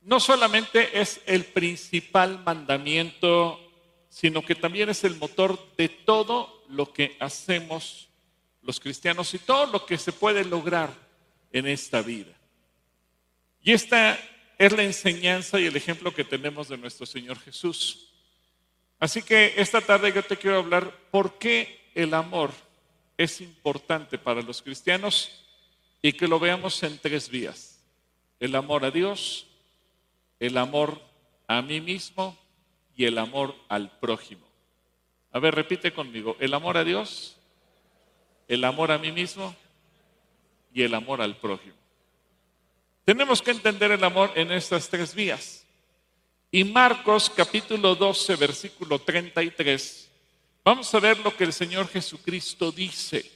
no solamente es el principal mandamiento, sino que también es el motor de todo lo que hacemos los cristianos y todo lo que se puede lograr en esta vida. Y esta es la enseñanza y el ejemplo que tenemos de nuestro Señor Jesús. Así que esta tarde yo te quiero hablar por qué el amor es importante para los cristianos y que lo veamos en 3 vías. El amor a Dios, el amor a mí mismo y el amor al prójimo. A ver, repite conmigo. El amor a Dios, el amor a mí mismo y el amor al prójimo. Tenemos que entender el amor en estas 3 vías. Y Marcos capítulo 12, versículo 33, vamos a ver lo que el Señor Jesucristo dice.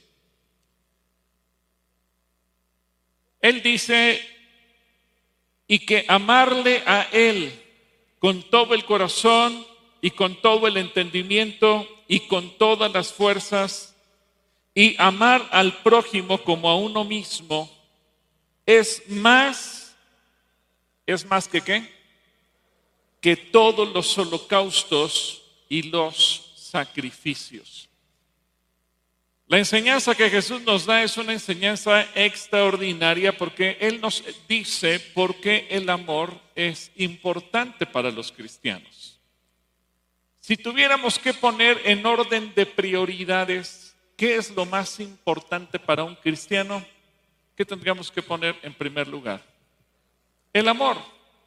Él dice, y que amarle a Él con todo el corazón y con todo el entendimiento y con todas las fuerzas, y amar al prójimo como a uno mismo, ¿es más que qué? Que todos los holocaustos y los sacrificios. La enseñanza que Jesús nos da es una enseñanza extraordinaria porque Él nos dice por qué el amor es importante para los cristianos. Si tuviéramos que poner en orden de prioridades, ¿qué es lo más importante para un cristiano? ¿Qué tendríamos que poner en primer lugar? El amor.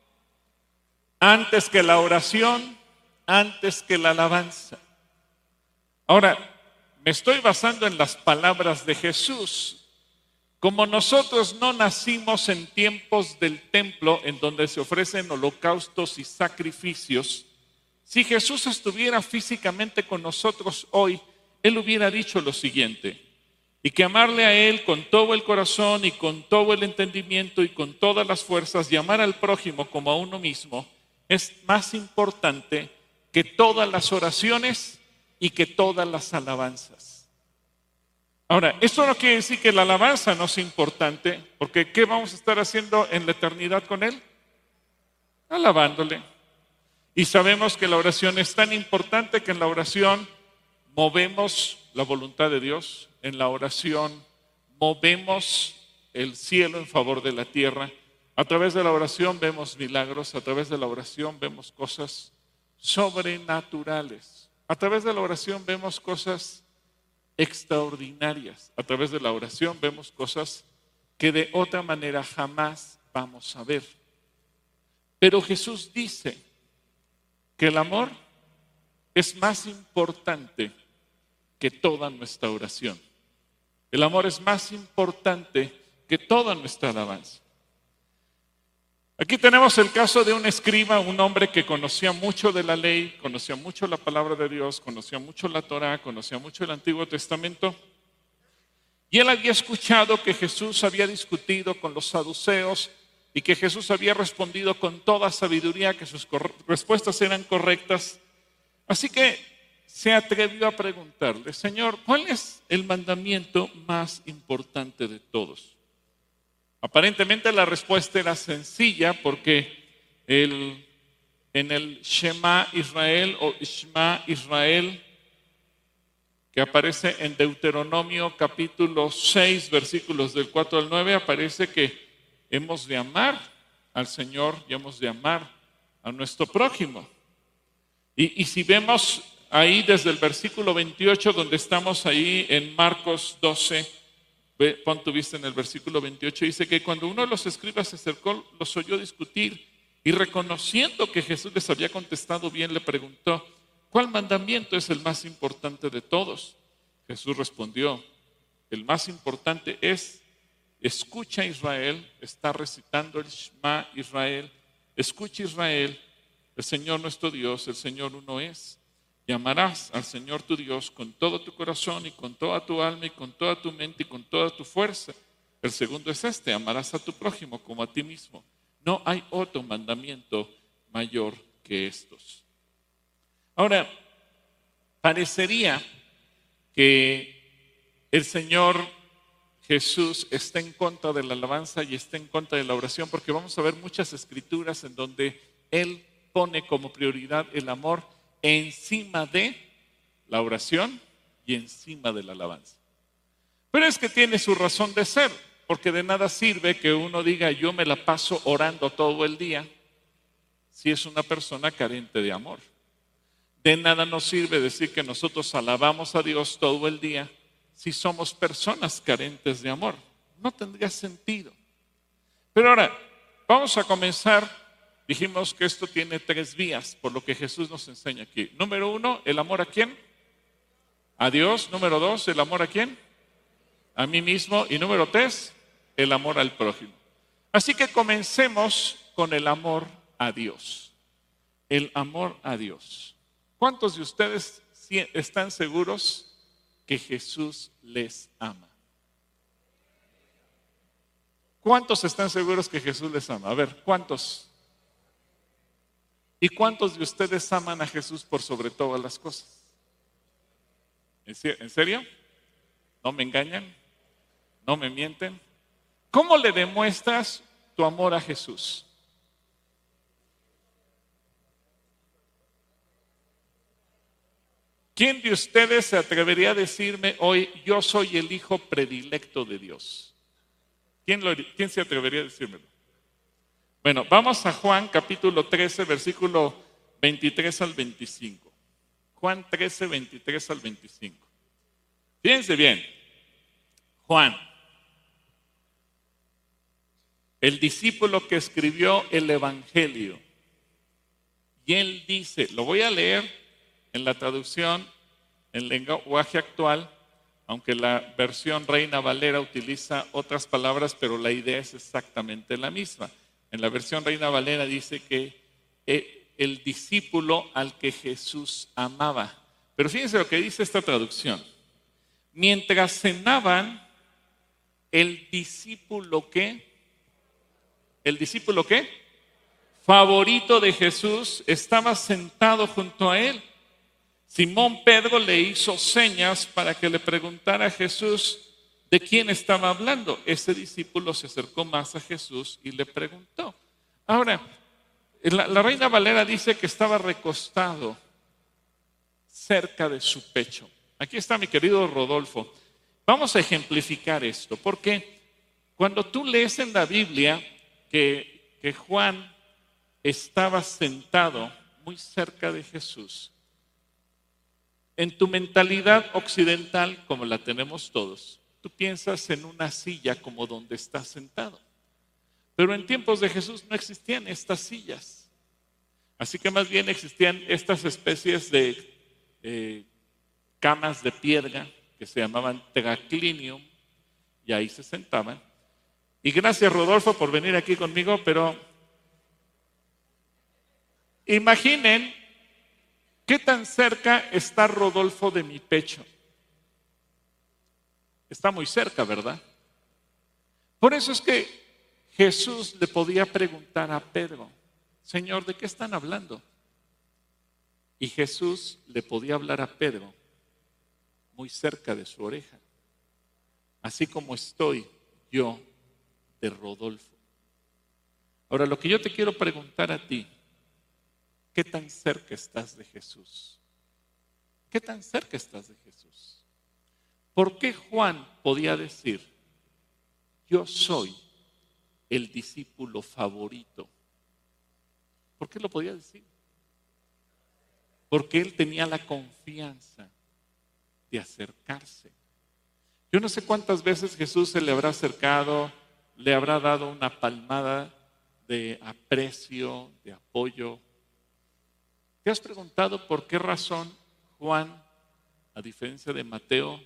Antes que la oración, antes que la alabanza. Ahora, me estoy basando en las palabras de Jesús. Como nosotros no nacimos en tiempos del templo en donde se ofrecen holocaustos y sacrificios, si Jesús estuviera físicamente con nosotros hoy, Él hubiera dicho lo siguiente: y que amarle a Él con todo el corazón y con todo el entendimiento y con todas las fuerzas y amar al prójimo como a uno mismo es más importante que todas las oraciones y que todas las alabanzas. Ahora, esto no quiere decir que la alabanza no sea importante, porque ¿qué vamos a estar haciendo en la eternidad con Él? Alabándole. Y sabemos que la oración es tan importante que en la oración movemos la voluntad de Dios, en la oración movemos el cielo en favor de la tierra. A través de la oración vemos milagros, a través de la oración vemos cosas sobrenaturales, a través de la oración vemos cosas extraordinarias, a través de la oración vemos cosas que de otra manera jamás vamos a ver. Pero Jesús dice que el amor es más importante que toda nuestra oración. El amor es más importante que toda nuestra alabanza. Aquí tenemos el caso de un escriba, un hombre que conocía mucho de la ley, conocía mucho la palabra de Dios, conocía mucho la Torá, conocía mucho el Antiguo Testamento. Y él había escuchado que Jesús había discutido con los saduceos y que Jesús había respondido con toda sabiduría, que sus respuestas eran correctas. Así que se atrevió a preguntarle: Señor, ¿cuál es el mandamiento más importante de todos? Aparentemente la respuesta era sencilla porque en el Shema Israel o Ishma Israel, que aparece en Deuteronomio capítulo 6, versículos del 4 al 9, aparece que hemos de amar al Señor y hemos de amar a nuestro prójimo. Y si vemos ahí desde el versículo 28, donde estamos ahí en Marcos 12, pon tu vista en el versículo 28, dice que cuando uno de los escribas se acercó, los oyó discutir y reconociendo que Jesús les había contestado bien, le preguntó: ¿cuál mandamiento es el más importante de todos? Jesús respondió: el más importante es: escucha Israel, está recitando el Shema Israel, escucha Israel, el Señor nuestro Dios, el Señor uno es. Y amarás al Señor tu Dios con todo tu corazón y con toda tu alma y con toda tu mente y con toda tu fuerza. El segundo es este: amarás a tu prójimo como a ti mismo. No hay otro mandamiento mayor que estos. Ahora, parecería que el Señor Jesús está en contra de la alabanza y está en contra de la oración, porque vamos a ver muchas escrituras en donde Él pone como prioridad el amor encima de la oración y encima de la alabanza. Pero es que tiene su razón de ser, porque de nada sirve que uno diga yo me la paso orando todo el día si es una persona carente de amor. De nada nos sirve decir que nosotros alabamos a Dios todo el día si somos personas carentes de amor. No tendría sentido. Pero ahora, vamos a comenzar. Dijimos que esto tiene 3 vías, por lo que Jesús nos enseña aquí. Número 1, ¿el amor a quién? A Dios. Número 2, ¿el amor a quién? A mí mismo. Y número 3, el amor al prójimo. Así que comencemos con el amor a Dios. El amor a Dios. ¿Cuántos de ustedes están seguros que Jesús les ama? ¿Cuántos están seguros que Jesús les ama? A ver, ¿cuántos? ¿Y cuántos de ustedes aman a Jesús por sobre todas las cosas? ¿En serio? ¿No me engañan? ¿No me mienten? ¿Cómo le demuestras tu amor a Jesús? ¿Quién de ustedes se atrevería a decirme hoy, yo soy el hijo predilecto de Dios? ¿Quién se atrevería a decírmelo? Bueno, vamos a Juan capítulo 13, versículo 23 al 25. Juan 13, 23 al 25. Fíjense bien, Juan, el discípulo que escribió el Evangelio, y él dice, lo voy a leer en la traducción, en lenguaje actual, aunque la versión Reina Valera utiliza otras palabras, pero la idea es exactamente la misma. En la versión Reina Valera dice que el discípulo al que Jesús amaba. Pero fíjense lo que dice esta traducción. Mientras cenaban, el discípulo ¿qué? ¿El discípulo qué? Favorito de Jesús estaba sentado junto a él. Simón Pedro le hizo señas para que le preguntara a Jesús de quién estaba hablando. Ese discípulo se acercó más a Jesús y le preguntó. Ahora, la Reina Valera dice que estaba recostado cerca de su pecho. Aquí está mi querido Rodolfo. Vamos a ejemplificar esto, porque cuando tú lees en la Biblia que Juan estaba sentado muy cerca de Jesús, en tu mentalidad occidental, como la tenemos todos, tú piensas en una silla como donde estás sentado. Pero en tiempos de Jesús no existían estas sillas. Así que más bien existían estas especies de camas de piedra que se llamaban traclinium, y ahí se sentaban. Y gracias, Rodolfo, por venir aquí conmigo, pero imaginen ¿qué tan cerca está Rodolfo de mi pecho? Está muy cerca, ¿verdad? Por eso es que Jesús le podía preguntar a Pedro, Señor, ¿de qué están hablando? Y Jesús le podía hablar a Pedro muy cerca de su oreja, así como estoy yo de Rodolfo. Ahora, lo que yo te quiero preguntar a ti, ¿qué tan cerca estás de Jesús? ¿Qué tan cerca estás de Jesús? ¿Por qué Juan podía decir, yo soy el discípulo favorito? ¿Por qué lo podía decir? Porque él tenía la confianza de acercarse. Yo no sé cuántas veces Jesús se le habrá acercado, le habrá dado una palmada de aprecio, de apoyo. ¿Te has preguntado por qué razón Juan, a diferencia de Mateo,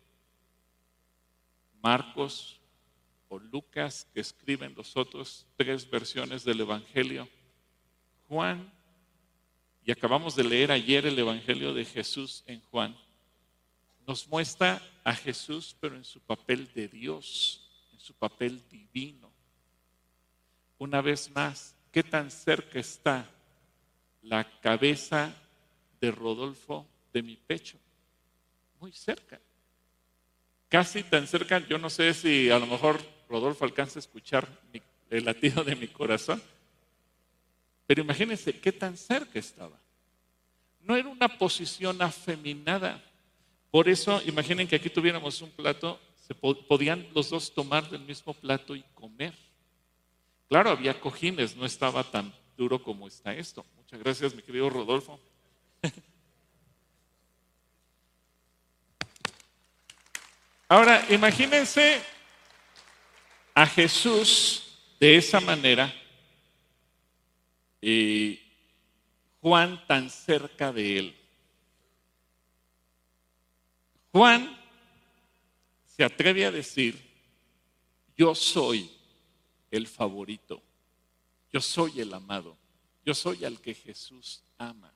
Marcos o Lucas, que escriben los otros 3 versiones del Evangelio, Juan, y acabamos de leer ayer el Evangelio de Jesús en Juan, nos muestra a Jesús pero en su papel de Dios, en su papel divino? Una vez más, ¿qué tan cerca está la cabeza de Rodolfo de mi pecho? Muy cerca. casi tan cerca, yo no sé si a lo mejor Rodolfo alcanza a escuchar el latido de mi corazón, pero imagínense qué tan cerca estaba. No era una posición afeminada. Por eso, imaginen que aquí tuviéramos un plato, podían los dos tomar del mismo plato y comer. Claro, había cojines, no estaba tan duro como está esto. Muchas gracias, mi querido Rodolfo. Ahora, imagínense a Jesús de esa manera y Juan tan cerca de él. Juan se atreve a decir, yo soy el favorito, yo soy el amado, yo soy al que Jesús ama.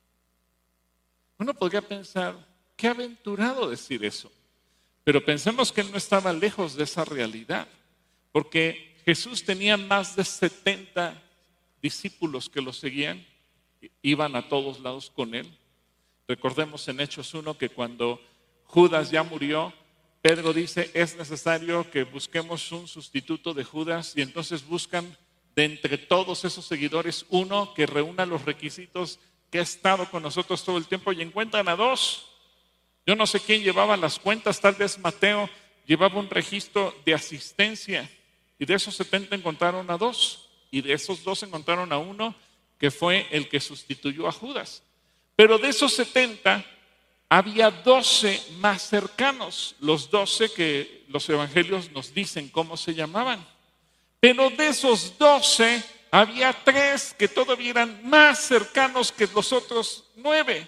Uno podría pensar, qué aventurado decir eso, pero pensemos que él no estaba lejos de esa realidad, porque Jesús tenía más de 70 discípulos que lo seguían, iban a todos lados con él. Recordemos en Hechos 1 que cuando Judas ya murió, Pedro dice, es necesario que busquemos un sustituto de Judas, y entonces buscan de entre todos esos seguidores uno que reúna los requisitos, que ha estado con nosotros todo el tiempo, y encuentran a dos. Yo no sé quién llevaba las cuentas, tal vez Mateo llevaba un registro de asistencia, y de esos 70 encontraron a dos, y de esos dos encontraron a uno que fue el que sustituyó a Judas. Pero de esos 70 había 12 más cercanos, los 12 que los evangelios nos dicen cómo se llamaban. Pero de esos 12 había 3 que todavía eran más cercanos que los otros 9.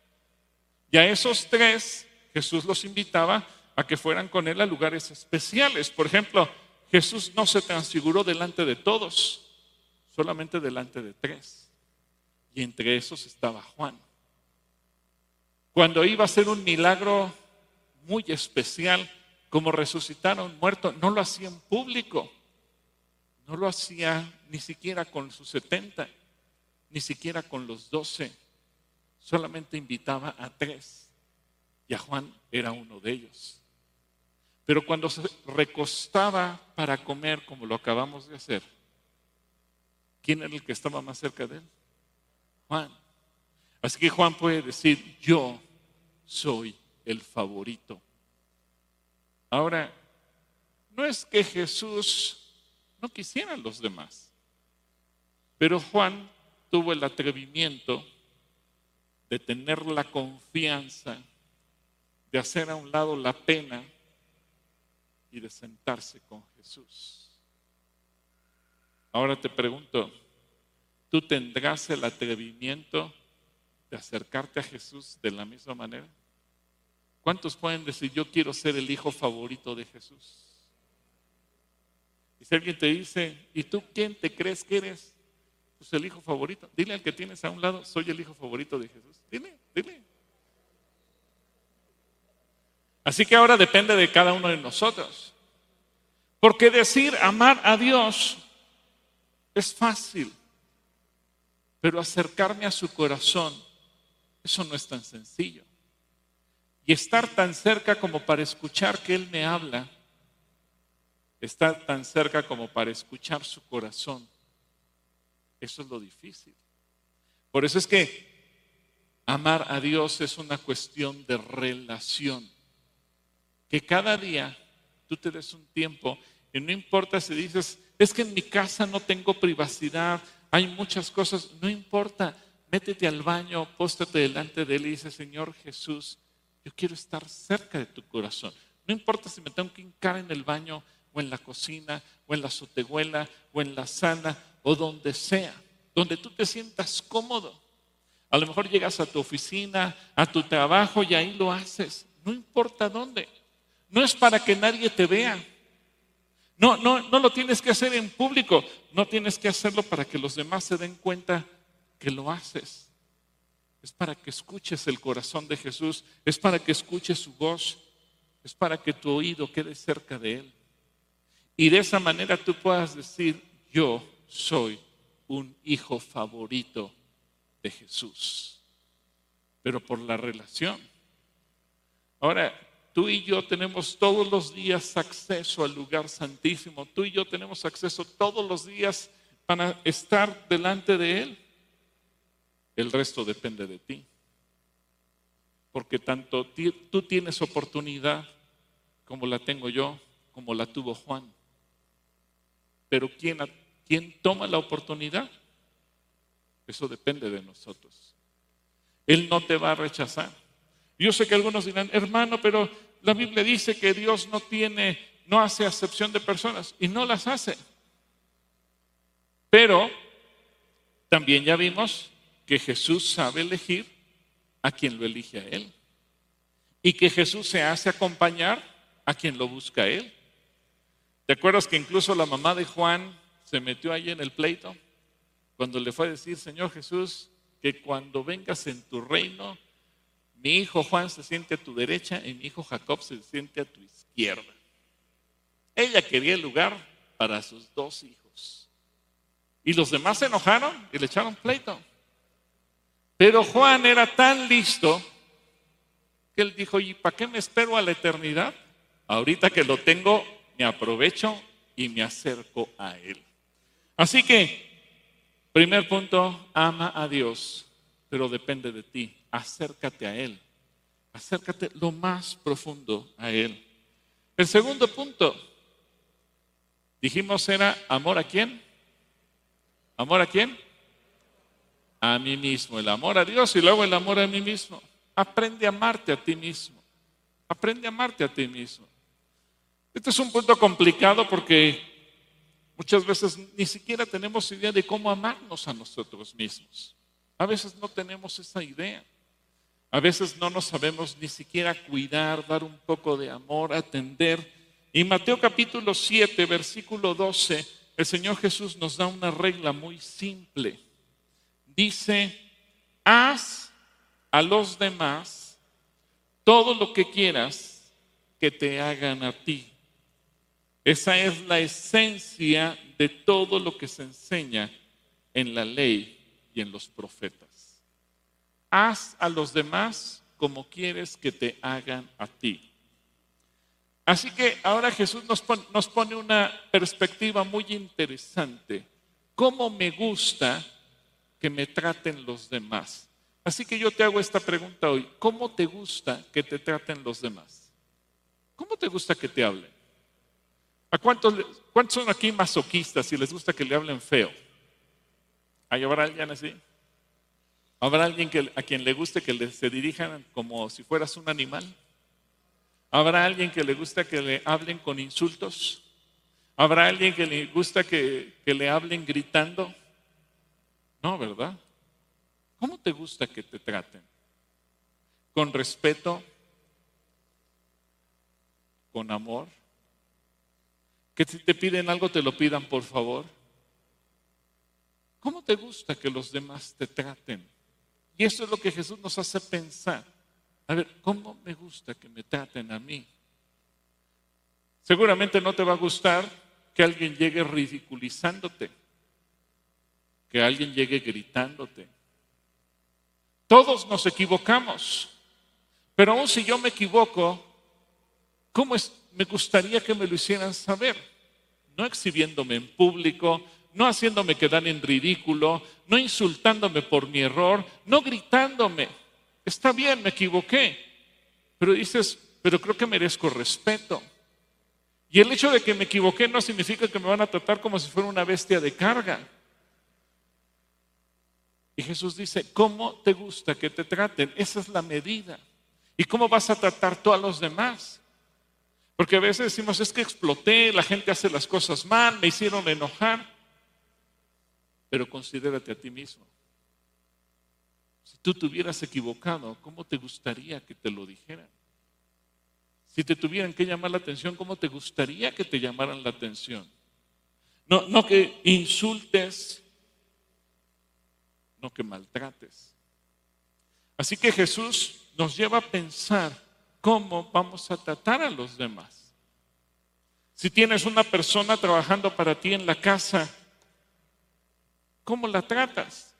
Y a esos 3 Jesús los invitaba a que fueran con él a lugares especiales. Por ejemplo, Jesús no se transfiguró delante de todos, solamente delante de 3. Y entre esos estaba Juan. Cuando iba a hacer un milagro muy especial, como resucitar a un muerto, no lo hacía en público, no lo hacía ni siquiera con sus 70, ni siquiera con los 12, solamente invitaba a 3, y a Juan era uno de ellos. Pero cuando se recostaba para comer, como lo acabamos de hacer, ¿quién era el que estaba más cerca de él? Juan. Así que Juan puede decir, yo soy el favorito. Ahora, no es que Jesús no quisiera a los demás, pero Juan tuvo el atrevimiento de tener la confianza de hacer a un lado la pena y de sentarse con Jesús. Ahora te pregunto, ¿tú tendrás el atrevimiento de acercarte a Jesús de la misma manera? ¿Cuántos pueden decir, yo quiero ser el hijo favorito de Jesús? Y si alguien te dice, ¿y tú quién te crees que eres? Pues el hijo favorito. Dile al que tienes a un lado, soy el hijo favorito de Jesús. Dile. Así que ahora depende de cada uno de nosotros. Porque decir amar a Dios es fácil, pero acercarme a su corazón, eso no es tan sencillo. Y estar tan cerca como para escuchar que Él me habla, estar tan cerca como para escuchar su corazón, eso es lo difícil. Por eso es que amar a Dios es una cuestión de relación. Que cada día tú te des un tiempo, y no importa si dices, es que en mi casa no tengo privacidad, hay muchas cosas, no importa, métete al baño, póstrate delante de Él y dice, Señor Jesús, yo quiero estar cerca de tu corazón. No importa si me tengo que hincar en el baño, o en la cocina, o en la azotehuela, o en la sala, o donde sea, donde tú te sientas cómodo. A lo mejor llegas a tu oficina, a tu trabajo y ahí lo haces, no importa dónde. No es para que nadie te vea. No lo tienes que hacer en público. No tienes que hacerlo para que los demás se den cuenta que lo haces. Es para que escuches el corazón de Jesús. Es para que escuches su voz. Es para que tu oído quede cerca de Él. Y de esa manera tú puedas decir, yo soy un hijo favorito de Jesús. Pero por la relación. Ahora, Tú y yo tenemos todos los días acceso al lugar santísimo. Tú y yo tenemos acceso todos los días para estar delante de Él. El resto depende de ti. Porque tanto tú tienes oportunidad como la tengo yo, como la tuvo Juan. Pero ¿quién toma la oportunidad? Eso depende de nosotros. Él no te va a rechazar. Yo sé que algunos dirán, hermano, pero la Biblia dice que Dios no hace acepción de personas, y no las hace. Pero también ya vimos que Jesús sabe elegir a quien lo elige a Él. Y que Jesús se hace acompañar a quien lo busca a Él. ¿Te acuerdas que incluso la mamá de Juan se metió ahí en el pleito? Cuando le fue a decir, Señor Jesús, que cuando vengas en tu reino, mi hijo Juan se siente a tu derecha y mi hijo Jacob se siente a tu izquierda. Ella quería el lugar para sus dos hijos. Y los demás se enojaron y le echaron pleito. Pero Juan era tan listo que él dijo, ¿y para qué me espero a la eternidad? Ahorita que lo tengo, me aprovecho y me acerco a Él. Así que, primer punto, ama a Dios, pero depende de ti. Acércate a Él. Acércate lo más profundo a Él. El segundo punto, dijimos era amor a quién. ¿Amor a quién? A mí mismo. El amor a Dios y luego el amor a mí mismo. Aprende a amarte a ti mismo. Aprende a amarte a ti mismo. Este es un punto complicado porque muchas veces ni siquiera tenemos idea de cómo amarnos a nosotros mismos. A veces no tenemos esa idea. A veces no nos sabemos ni siquiera cuidar, dar un poco de amor, atender. Y Mateo capítulo 7, versículo 12, el Señor Jesús nos da una regla muy simple. Dice, haz a los demás todo lo que quieras que te hagan a ti. Esa es la esencia de todo lo que se enseña en la ley y en los profetas. Haz a los demás como quieres que te hagan a ti. Así que ahora Jesús nos pone una perspectiva muy interesante. ¿Cómo me gusta que me traten los demás? Así que yo te hago esta pregunta hoy. ¿Cómo te gusta que te traten los demás? ¿Cómo te gusta que te hablen? ¿A cuántos son aquí masoquistas y les gusta que le hablen feo? ¿Habrá alguien así? ¿Habrá alguien a quien le guste que se dirijan como si fueras un animal? ¿Habrá alguien que le gusta que le hablen con insultos? ¿Habrá alguien que le gusta que le hablen gritando? No, ¿verdad? ¿Cómo te gusta que te traten? ¿Con respeto? ¿Con amor? ¿Que si te piden algo te lo pidan por favor? ¿Cómo te gusta que los demás te traten? Y eso es lo que Jesús nos hace pensar. A ver, ¿cómo me gusta que me traten a mí? Seguramente no te va a gustar que alguien llegue ridiculizándote, que alguien llegue gritándote. Todos nos equivocamos, pero aun si yo me equivoco, me gustaría que me lo hicieran saber, no exhibiéndome en público, no haciéndome quedar en ridículo, no insultándome por mi error, no gritándome. Está bien, me equivoqué, pero dices, pero creo que merezco respeto. Y el hecho de que me equivoqué no significa que me van a tratar como si fuera una bestia de carga. Y Jesús dice, ¿cómo te gusta que te traten? Esa es la medida. ¿Y cómo vas a tratar tú a los demás? Porque a veces decimos, es que exploté, la gente hace las cosas mal, me hicieron enojar. Pero considérate a ti mismo. Si tú te hubieras equivocado, ¿cómo te gustaría que te lo dijeran? Si te tuvieran que llamar la atención, ¿cómo te gustaría que te llamaran la atención? No que insultes, no que maltrates. Así que Jesús nos lleva a pensar cómo vamos a tratar a los demás. Si tienes una persona trabajando para ti en la casa, ¿cómo la tratas?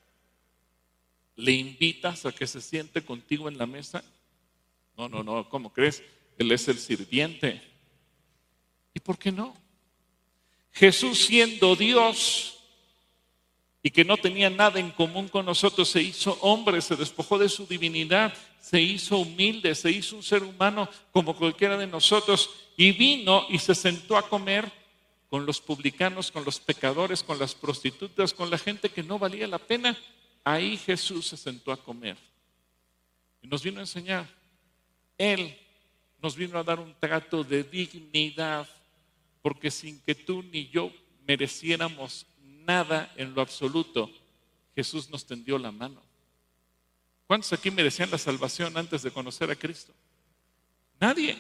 ¿Le invitas a que se siente contigo en la mesa? No, ¿cómo crees? Él es el sirviente. ¿Y por qué no? Jesús, siendo Dios y que no tenía nada en común con nosotros, se hizo hombre, se despojó de su divinidad, se hizo humilde, se hizo un ser humano como cualquiera de nosotros y vino y se sentó a comer con los publicanos, con los pecadores, con las prostitutas, con la gente que no valía la pena. Ahí Jesús se sentó a comer y nos vino a enseñar. Él nos vino a dar un trato de dignidad, porque sin que tú ni yo mereciéramos nada en lo absoluto, Jesús nos tendió la mano. ¿Cuántos aquí merecían la salvación antes de conocer a Cristo? Nadie.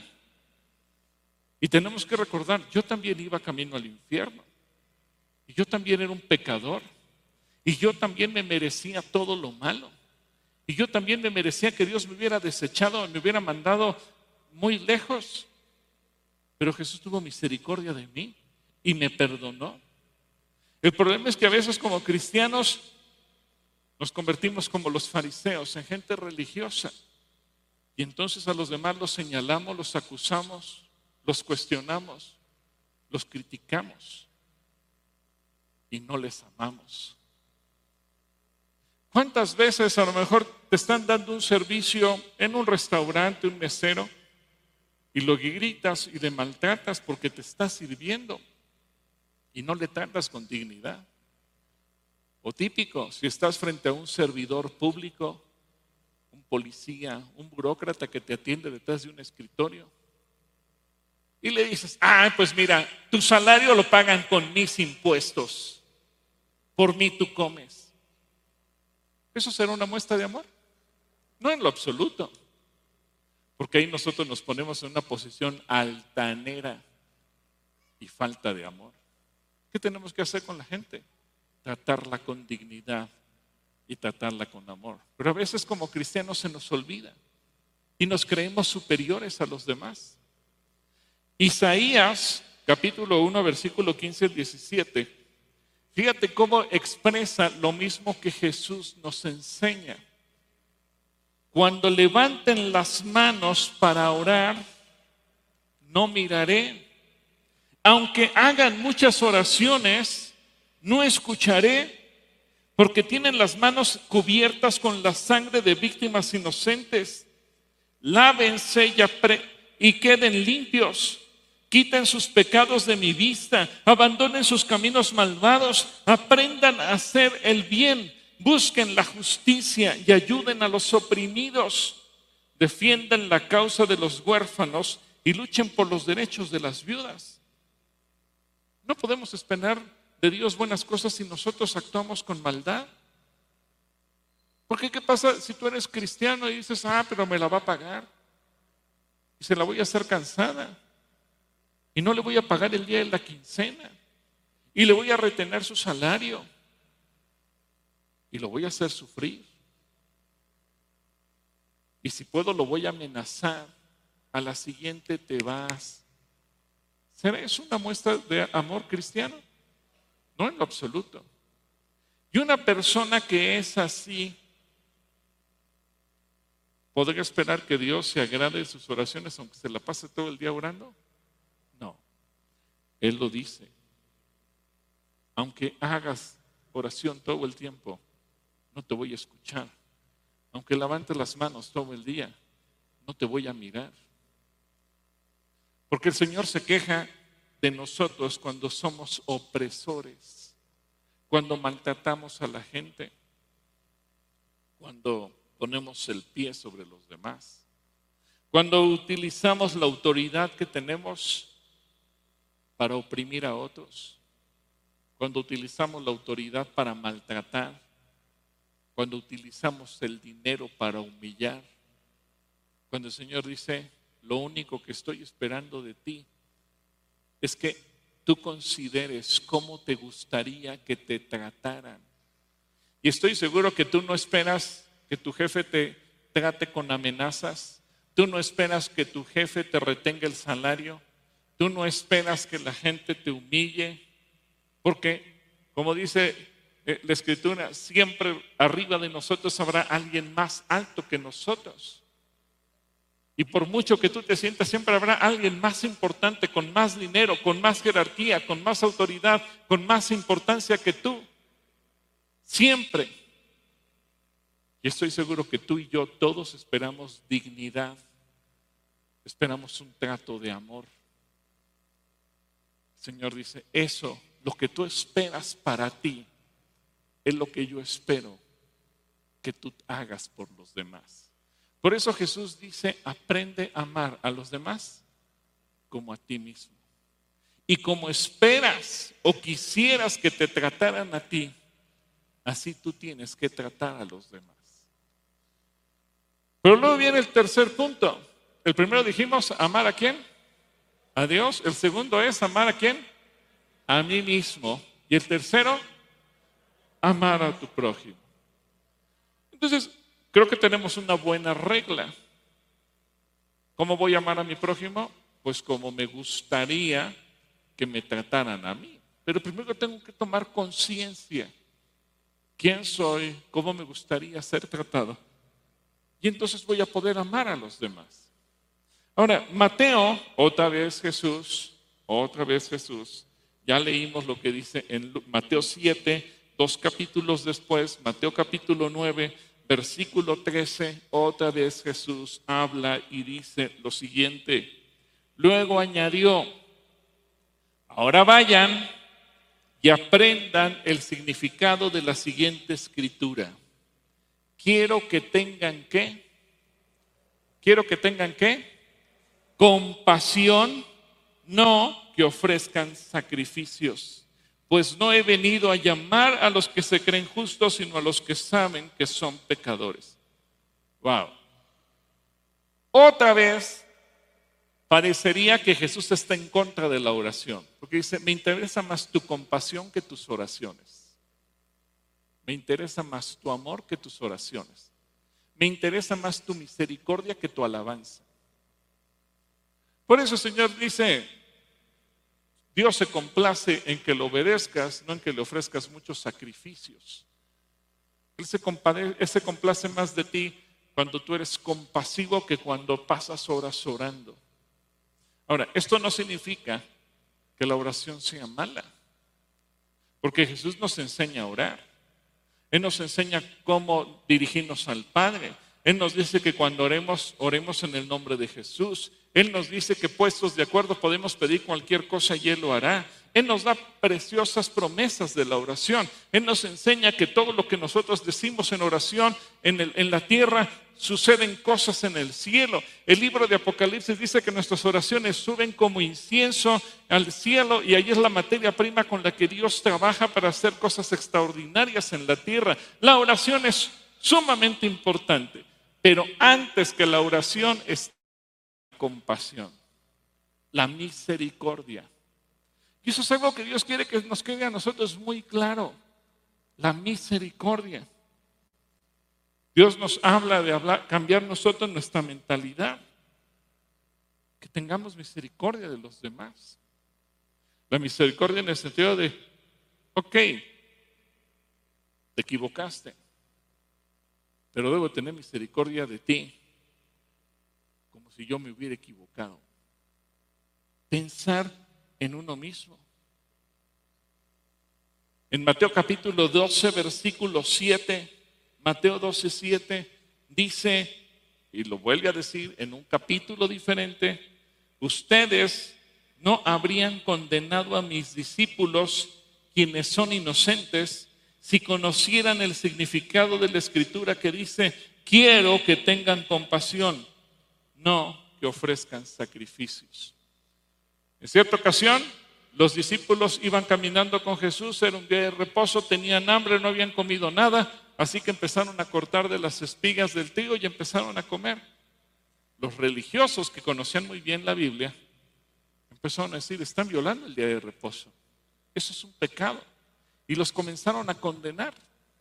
Y tenemos que recordar, yo también iba camino al infierno. Y yo también era un pecador. Y yo también me merecía todo lo malo. Y yo también me merecía que Dios me hubiera desechado, me hubiera mandado muy lejos. Pero Jesús tuvo misericordia de mí y me perdonó. El problema es que a veces como cristianos nos convertimos como los fariseos, en gente religiosa. Y entonces a los demás los señalamos, los acusamos, los cuestionamos, los criticamos y no les amamos. ¿Cuántas veces a lo mejor te están dando un servicio en un restaurante, un mesero, y lo gritas y le maltratas porque te está sirviendo y no le tratas con dignidad? O típico, si estás frente a un servidor público, un policía, un burócrata que te atiende detrás de un escritorio y le dices, pues mira, tu salario lo pagan con mis impuestos, por mí tú comes. ¿Eso será una muestra de amor? No en lo absoluto, porque ahí nosotros nos ponemos en una posición altanera y falta de amor. ¿Qué tenemos que hacer con la gente? Tratarla con dignidad y tratarla con amor. Pero a veces como cristianos se nos olvida y nos creemos superiores a los demás. Isaías capítulo 1 versículo 15 al 17. Fíjate cómo expresa lo mismo que Jesús nos enseña. Cuando levanten las manos para orar, no miraré. Aunque hagan muchas oraciones, no escucharé, porque tienen las manos cubiertas con la sangre de víctimas inocentes. Lávense y queden limpios. Quiten sus pecados de mi vista, abandonen sus caminos malvados, aprendan a hacer el bien, busquen la justicia y ayuden a los oprimidos. Defiendan la causa de los huérfanos y luchen por los derechos de las viudas. No podemos esperar de Dios buenas cosas si nosotros actuamos con maldad. Porque ¿qué pasa si tú eres cristiano y dices, pero me la va a pagar y se la voy a hacer cansada y no le voy a pagar el día de la quincena y le voy a retener su salario y lo voy a hacer sufrir? Y si puedo lo voy a amenazar, a la siguiente te vas. ¿Será eso una muestra de amor cristiano? No en lo absoluto. Y una persona que es así, ¿podría esperar que Dios se agrade de sus oraciones aunque se la pase todo el día orando? No. Él lo dice. Aunque hagas oración todo el tiempo, no te voy a escuchar. Aunque levantes las manos todo el día, no te voy a mirar. Porque el Señor se queja de nosotros cuando somos opresores, cuando maltratamos a la gente, cuando ponemos el pie sobre los demás, cuando utilizamos la autoridad que tenemos para oprimir a otros, cuando utilizamos la autoridad para maltratar, cuando utilizamos el dinero para humillar, cuando el Señor dice, lo único que estoy esperando de ti es que tú consideres cómo te gustaría que te trataran. Y estoy seguro que tú no esperas que tu jefe te trate con amenazas, tú no esperas que tu jefe te retenga el salario, tú no esperas que la gente te humille, porque como dice la Escritura, siempre arriba de nosotros habrá alguien más alto que nosotros. Y por mucho que tú te sientas, siempre habrá alguien más importante, con más dinero, con más jerarquía, con más autoridad, con más importancia que tú. Siempre. Y estoy seguro que tú y yo todos esperamos dignidad, esperamos un trato de amor. El Señor dice, eso, lo que tú esperas para ti, es lo que yo espero que tú hagas por los demás. Por eso Jesús dice, aprende a amar a los demás como a ti mismo. Y como esperas o quisieras que te trataran a ti, así tú tienes que tratar a los demás. Pero luego viene el tercer punto. El primero dijimos, amar ¿a quién? A Dios. El segundo es amar ¿a quién? A mí mismo. Y el tercero, amar a tu prójimo. Entonces, creo que tenemos una buena regla. ¿Cómo voy a amar a mi prójimo? Pues como me gustaría que me trataran a mí. Pero primero tengo que tomar conciencia. ¿Quién soy? ¿Cómo me gustaría ser tratado? Y entonces voy a poder amar a los demás. Ahora, Mateo, otra vez Jesús, ya leímos lo que dice en Mateo 7, 2 capítulos después, Mateo capítulo 9, versículo 13, otra vez Jesús habla y dice lo siguiente. Luego añadió, ahora vayan y aprendan el significado de la siguiente escritura. Quiero que tengan ¿qué? Compasión, no que ofrezcan sacrificios. Pues no he venido a llamar a los que se creen justos, sino a los que saben que son pecadores. Wow. Otra vez parecería que Jesús está en contra de la oración, porque dice, me interesa más tu compasión que tus oraciones. Me interesa más tu amor que tus oraciones. Me interesa más tu misericordia que tu alabanza. Por eso el Señor dice, Dios se complace en que lo obedezcas, no en que le ofrezcas muchos sacrificios. Él se complace más de ti cuando tú eres compasivo que cuando pasas horas orando. Ahora, esto no significa que la oración sea mala, porque Jesús nos enseña a orar. Él nos enseña cómo dirigirnos al Padre. Él nos dice que cuando oremos, oremos en el nombre de Jesús. Él nos dice que puestos de acuerdo podemos pedir cualquier cosa y Él lo hará. Él nos da preciosas promesas de la oración. Él nos enseña que todo lo que nosotros decimos en oración en la tierra, suceden cosas en el cielo. El libro de Apocalipsis dice que nuestras oraciones suben como incienso al cielo y ahí es la materia prima con la que Dios trabaja para hacer cosas extraordinarias en la tierra. La oración es sumamente importante, pero antes que la oración está la compasión, la misericordia. Y eso es algo que Dios quiere que nos quede a nosotros muy claro, la misericordia. Dios nos habla de cambiar nosotros nuestra mentalidad, que tengamos misericordia de los demás. La misericordia en el sentido de, ok, te equivocaste, pero debo tener misericordia de ti, como si yo me hubiera equivocado. Pensar en uno mismo. En Mateo capítulo 12, versículo 7, Mateo 12, 7 dice, y lo vuelve a decir en un capítulo diferente, ustedes no habrían condenado a mis discípulos, quienes son inocentes, si conocieran el significado de la escritura que dice, quiero que tengan compasión, no que ofrezcan sacrificios. En cierta ocasión, los discípulos iban caminando con Jesús, era un día de reposo, tenían hambre, no habían comido nada, así que empezaron a cortar de las espigas del trigo y empezaron a comer. Los religiosos que conocían muy bien la Biblia empezaron a decir, están violando el día de reposo. Eso es un pecado. Y los comenzaron a condenar.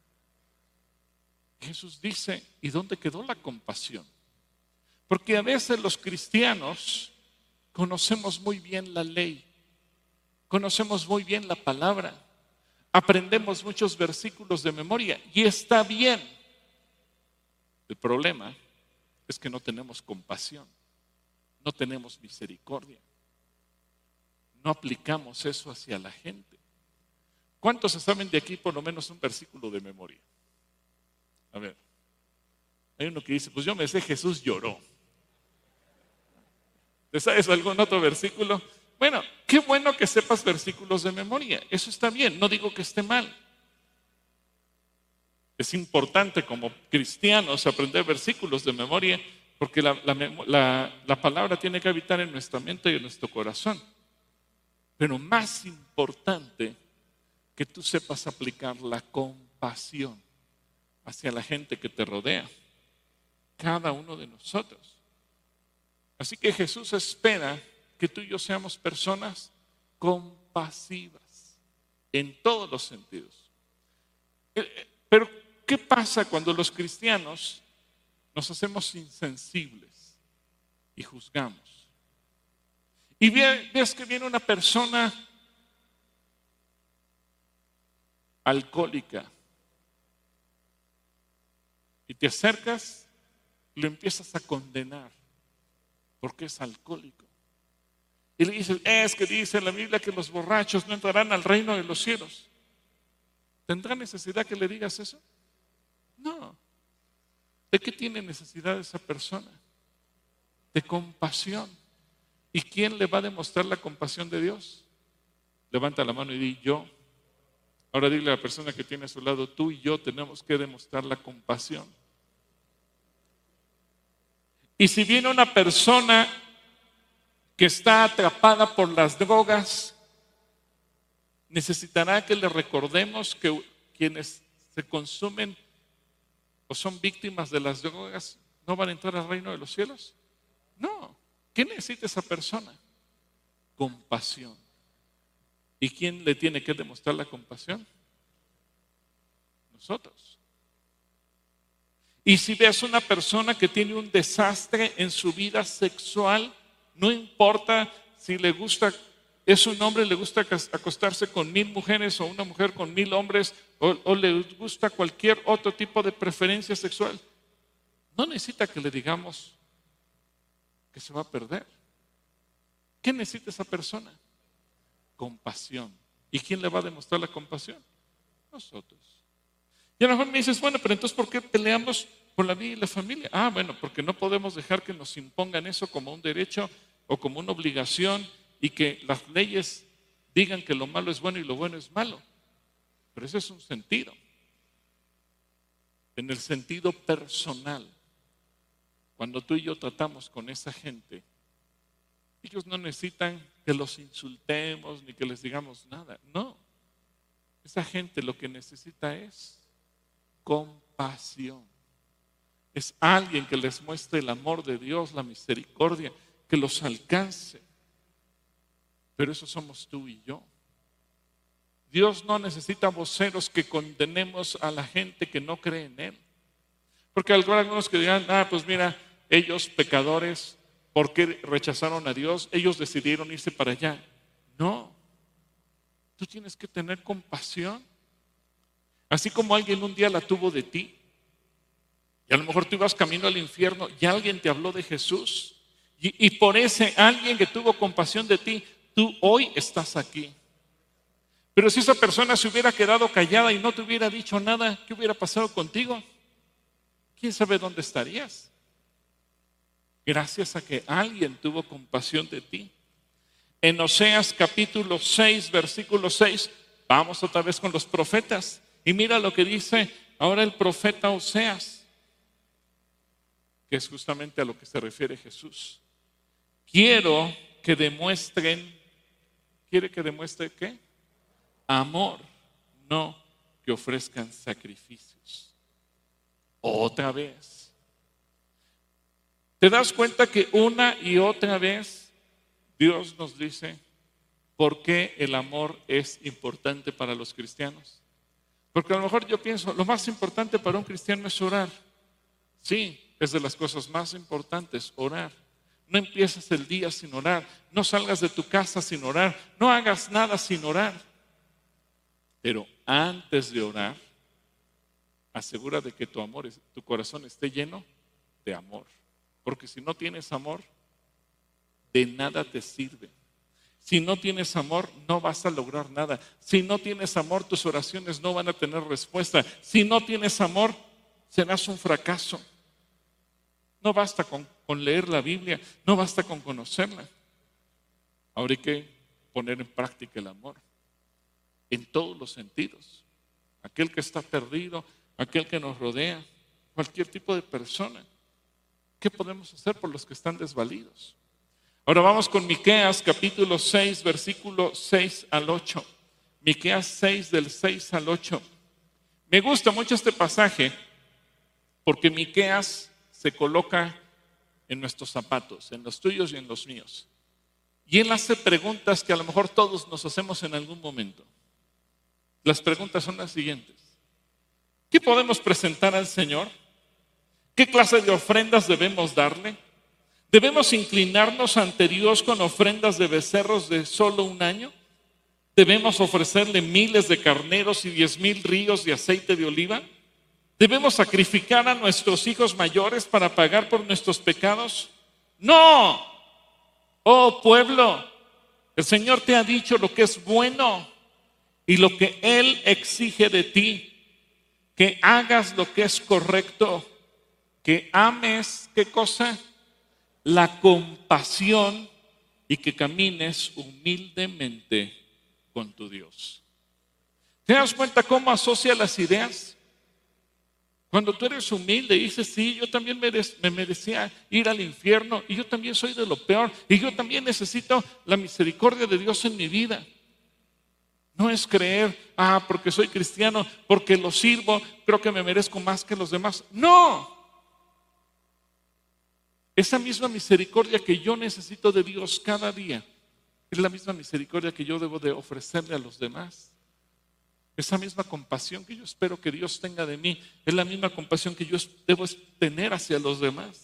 Jesús dice, ¿y dónde quedó la compasión? Porque a veces los cristianos conocemos muy bien la ley, conocemos muy bien la palabra, aprendemos muchos versículos de memoria y está bien. El problema es que no tenemos compasión. no tenemos misericordia. No aplicamos eso hacia la gente. ¿Cuántos se saben de aquí por lo menos un versículo de memoria? A ver, hay uno que dice, pues yo me sé Jesús lloró. ¿Te sabes algún otro versículo? Bueno, qué bueno que sepas versículos de memoria. Eso está bien, no digo que esté mal. Es importante como cristianos aprender versículos de memoria porque la palabra tiene que habitar en nuestra mente y en nuestro corazón. Pero más importante que tú sepas aplicar la compasión hacia la gente que te rodea, cada uno de nosotros. Así que Jesús espera que tú y yo seamos personas compasivas en todos los sentidos. Pero, ¿qué pasa cuando los cristianos nos hacemos insensibles y juzgamos? Y ves que viene una persona alcohólica y te acercas y lo empiezas a condenar porque es alcohólico. Y le dices, es que dice en la Biblia que los borrachos no entrarán al reino de los cielos. ¿Tendrá necesidad que le digas eso? No. ¿De qué tiene necesidad esa persona? De compasión. ¿Y quién le va a demostrar la compasión de Dios? Levanta la mano y di yo. Ahora dile a la persona que tiene a su lado, tú y yo tenemos que demostrar la compasión. Y si viene una persona que está atrapada por las drogas, necesitará que le recordemos que quienes se consumen o son víctimas de las drogas no van a entrar al reino de los cielos. No. ¿Qué necesita esa persona? Compasión. ¿Y quién le tiene que demostrar la compasión? Nosotros. Y si ves una persona que tiene un desastre en su vida sexual, no importa si le gusta, es un hombre, le gusta acostarse con 1000 mujeres o una mujer con 1000 hombres o le gusta cualquier otro tipo de preferencia sexual, no necesita que le digamos que se va a perder. ¿Qué necesita esa persona? Compasión. ¿Y quién le va a demostrar la compasión? Nosotros. Y a lo mejor me dices, bueno, pero entonces ¿por qué peleamos por la vida y la familia? Bueno, porque no podemos dejar que nos impongan eso como un derecho o como una obligación y que las leyes digan que lo malo es bueno y lo bueno es malo. Pero ese es un sentido. En el sentido personal, cuando tú y yo tratamos con esa gente, ellos no necesitan que los insultemos ni que les digamos nada. No. Esa gente lo que necesita es compasión. Es alguien que les muestre el amor de Dios, la misericordia, que los alcance. Pero eso somos tú y yo. Dios no necesita voceros que condenemos a la gente que no cree en Él. Porque algunos que digan, pues mira, ellos pecadores, ¿por qué rechazaron a Dios? Ellos decidieron irse para allá. No, tú tienes que tener compasión. Así como alguien un día la tuvo de ti, y a lo mejor tú ibas camino al infierno y alguien te habló de Jesús, y por ese alguien que tuvo compasión de ti, tú hoy estás aquí. Pero si esa persona se hubiera quedado callada y no te hubiera dicho nada, ¿qué hubiera pasado contigo? ¿Quién sabe dónde estarías? Gracias a que alguien tuvo compasión de ti. En Oseas capítulo 6, versículo 6, vamos otra vez con los profetas. Y mira lo que dice ahora el profeta Oseas, que es justamente a lo que se refiere Jesús. Quiero que demuestren, ¿quiere que demuestre qué? Amor, no que ofrezcan sacrificios. Otra vez. ¿Te das cuenta que una y otra vez Dios nos dice por qué el amor es importante para los cristianos? Porque a lo mejor yo pienso, lo más importante para un cristiano es orar. Sí, es de las cosas más importantes, orar. No empieces el día sin orar, no salgas de tu casa sin orar, no hagas nada sin orar. Pero antes de orar, asegura de que tu corazón esté lleno de amor. Porque si no tienes amor, de nada te sirve. Si no tienes amor, no vas a lograr nada. Si no tienes amor, tus oraciones no van a tener respuesta. Si no tienes amor, serás un fracaso. No basta con leer la Biblia, no basta con conocerla. Ahora hay que poner en práctica el amor en todos los sentidos. Aquel que está perdido, aquel que nos rodea, cualquier tipo de persona. ¿Qué podemos hacer por los que están desvalidos? Ahora vamos con Miqueas capítulo 6, versículo 6 al 8. Miqueas 6 del 6 al 8. Me gusta mucho este pasaje porque Miqueas se coloca en nuestros zapatos, en los tuyos y en los míos. Y él hace preguntas que a lo mejor todos nos hacemos en algún momento. Las preguntas son las siguientes. ¿Qué podemos presentar al Señor? ¿Qué clase de ofrendas debemos darle? ¿Debemos inclinarnos ante Dios con ofrendas de becerros de solo un año? ¿Debemos ofrecerle miles de carneros y 10,000 ríos de aceite de oliva? ¿Debemos sacrificar a nuestros hijos mayores para pagar por nuestros pecados? ¡No! Oh pueblo, el Señor te ha dicho lo que es bueno y lo que Él exige de ti, que hagas lo que es correcto, que ames, ¿qué cosa? La compasión y que camines humildemente con tu Dios. ¿Te das cuenta cómo asocia las ideas? Cuando tú eres humilde y dices, sí, yo también me merecía ir al infierno y yo también soy de lo peor y yo también necesito la misericordia de Dios en mi vida. No es creer, porque soy cristiano, porque lo sirvo, creo que me merezco más que los demás. No. Esa misma misericordia que yo necesito de Dios cada día es la misma misericordia que yo debo de ofrecerle a los demás. Esa misma compasión que yo espero que Dios tenga de mí es la misma compasión que yo debo tener hacia los demás.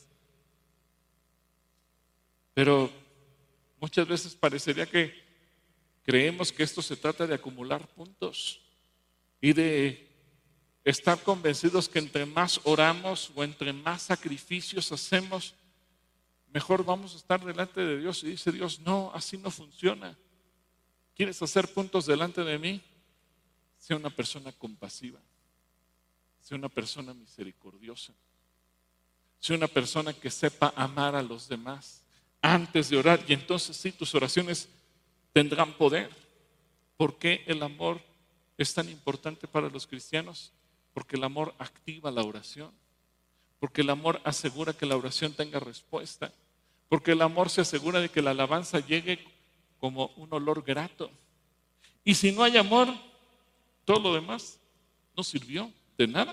Pero muchas veces parecería que creemos que esto se trata de acumular puntos y de estar convencidos que entre más oramos o entre más sacrificios hacemos, mejor vamos a estar delante de Dios. Y dice Dios, no, así no funciona. ¿Quieres hacer puntos delante de mí? Sea una persona compasiva, sea una persona misericordiosa, sea una persona que sepa amar a los demás antes de orar. Y entonces sí, tus oraciones tendrán poder. ¿Por qué el amor es tan importante para los cristianos? Porque el amor activa la oración. Porque el amor asegura que la oración tenga respuesta. Porque el amor se asegura de que la alabanza llegue como un olor grato. Y si no hay amor, todo lo demás no sirvió de nada.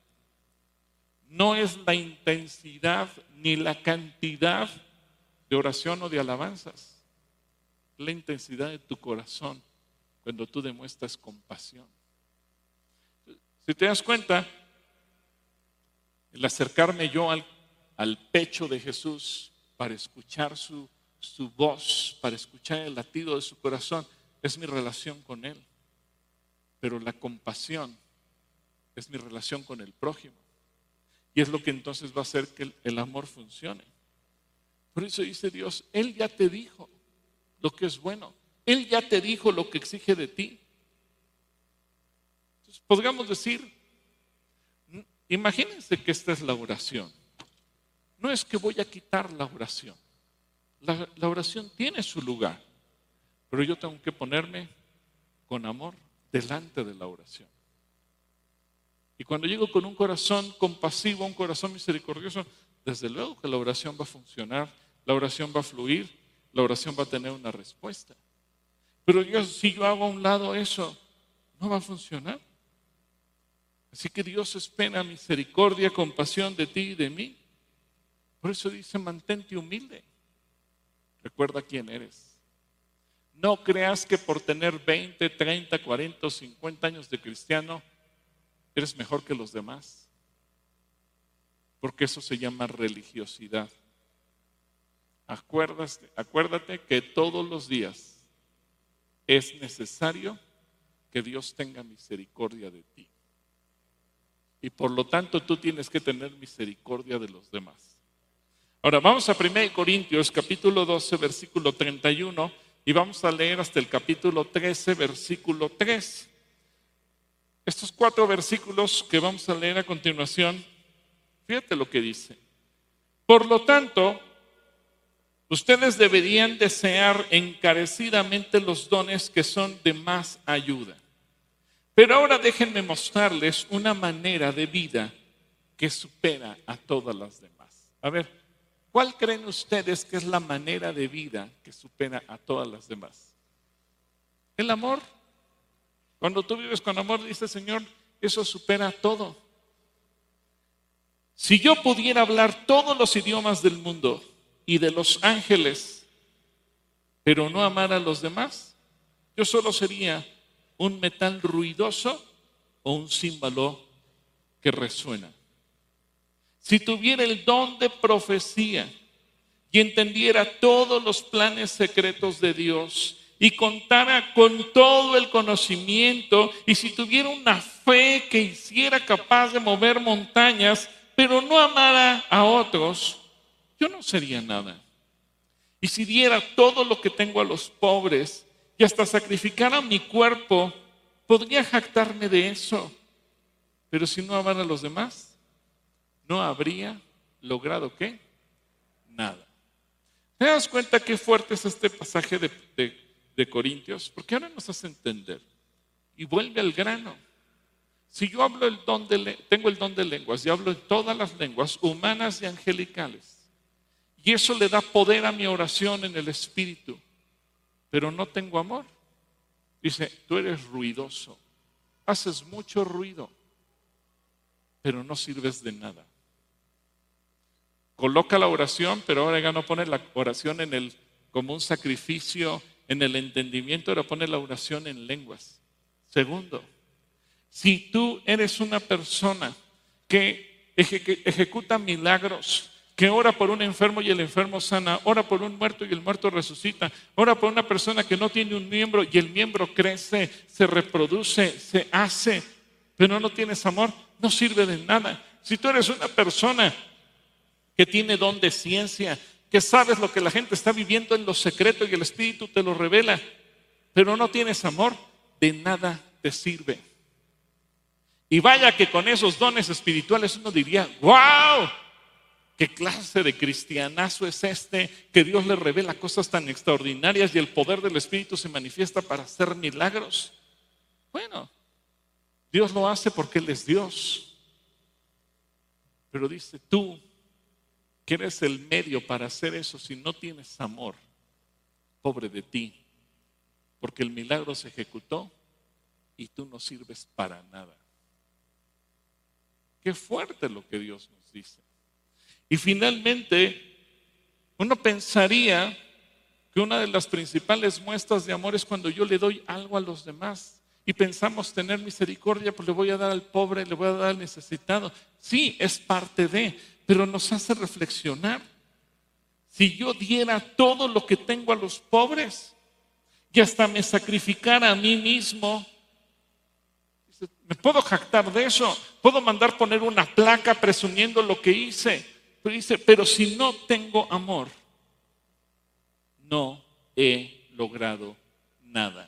No es la intensidad ni la cantidad de oración o de alabanzas. Es la intensidad de tu corazón cuando tú demuestras compasión. Si te das cuenta, el acercarme yo al pecho de Jesús para escuchar su voz, para escuchar el latido de su corazón, es mi relación con Él. Pero la compasión es mi relación con el prójimo. Y es lo que entonces va a hacer que el amor funcione. Por eso dice Dios, Él ya te dijo lo que es bueno. Él ya te dijo lo que exige de ti. Entonces, podríamos decir, imagínense que esta es la oración. No es que voy a quitar la oración. La oración tiene su lugar. Pero yo tengo que ponerme con amor delante de la oración. Y cuando llego con un corazón compasivo, un corazón misericordioso, desde luego que la oración va a funcionar, la oración va a fluir, la oración va a tener una respuesta. Pero si yo hago a un lado eso, no va a funcionar. Así que Dios espera misericordia, compasión de ti y de mí. Por eso dice, mantente humilde. Recuerda quién eres. No creas que por tener 20, 30, 40 o 50 años de cristiano eres mejor que los demás. Porque eso se llama religiosidad. Acuérdate que todos los días es necesario que Dios tenga misericordia de ti. Y por lo tanto tú tienes que tener misericordia de los demás. Ahora vamos a 1 Corintios capítulo 12, versículo 31 y vamos a leer hasta el capítulo 13, versículo 3. Estos 4 versículos que vamos a leer a continuación, fíjate lo que dice. Por lo tanto, ustedes deberían desear encarecidamente los dones que son de más ayuda. Pero ahora déjenme mostrarles una manera de vida que supera a todas las demás. A ver, ¿cuál creen ustedes que es la manera de vida que supera a todas las demás? El amor. Cuando tú vives con amor, dice Señor, eso supera todo. Si yo pudiera hablar todos los idiomas del mundo y de los ángeles, pero no amar a los demás, yo solo sería un metal ruidoso o un címbalo que resuena. Si tuviera el don de profecía y entendiera todos los planes secretos de Dios y contara con todo el conocimiento, y si tuviera una fe que hiciera capaz de mover montañas, pero no amara a otros, yo no sería nada. Y si diera todo lo que tengo a los pobres y hasta sacrificara mi cuerpo, podría jactarme de eso. Pero si no amara a los demás, no habría logrado ¿qué? Nada. ¿Te das cuenta qué fuerte es este pasaje de Corintios? Porque ahora nos hace entender. Y vuelve al grano. Si yo hablo tengo el don de lenguas y hablo en todas las lenguas, humanas y angelicales, y eso le da poder a mi oración en el espíritu, pero no tengo amor, dice, tú eres ruidoso, haces mucho ruido, pero no sirves de nada. Coloca la oración, pero ahora ya no pone la oración como un sacrificio en el entendimiento, ahora pone la oración en lenguas. Segundo, si tú eres una persona que ejecuta milagros, que ora por un enfermo y el enfermo sana, ora por un muerto y el muerto resucita, ora por una persona que no tiene un miembro y el miembro crece, se reproduce, se hace, pero no tienes amor, no sirve de nada. Si tú eres una persona que tiene don de ciencia, que sabes lo que la gente está viviendo en lo secreto y el Espíritu te lo revela, pero no tienes amor, de nada te sirve. Y vaya que con esos dones espirituales uno diría, ¡wow! ¿Qué clase de cristianazo es este que Dios le revela cosas tan extraordinarias y el poder del Espíritu se manifiesta para hacer milagros? Bueno, Dios lo hace porque Él es Dios. Pero dice, tú que eres el medio para hacer eso, si no tienes amor, pobre de ti, porque el milagro se ejecutó y tú no sirves para nada. Qué fuerte lo que Dios nos dice. Y finalmente, uno pensaría que una de las principales muestras de amor es cuando yo le doy algo a los demás y pensamos tener misericordia, pues le voy a dar al pobre, le voy a dar al necesitado. Sí, es parte de, pero nos hace reflexionar. Si yo diera todo lo que tengo a los pobres y hasta me sacrificara a mí mismo, me puedo jactar de eso, puedo mandar poner una placa presumiendo lo que hice. Pero dice, pero si no tengo amor, no he logrado nada.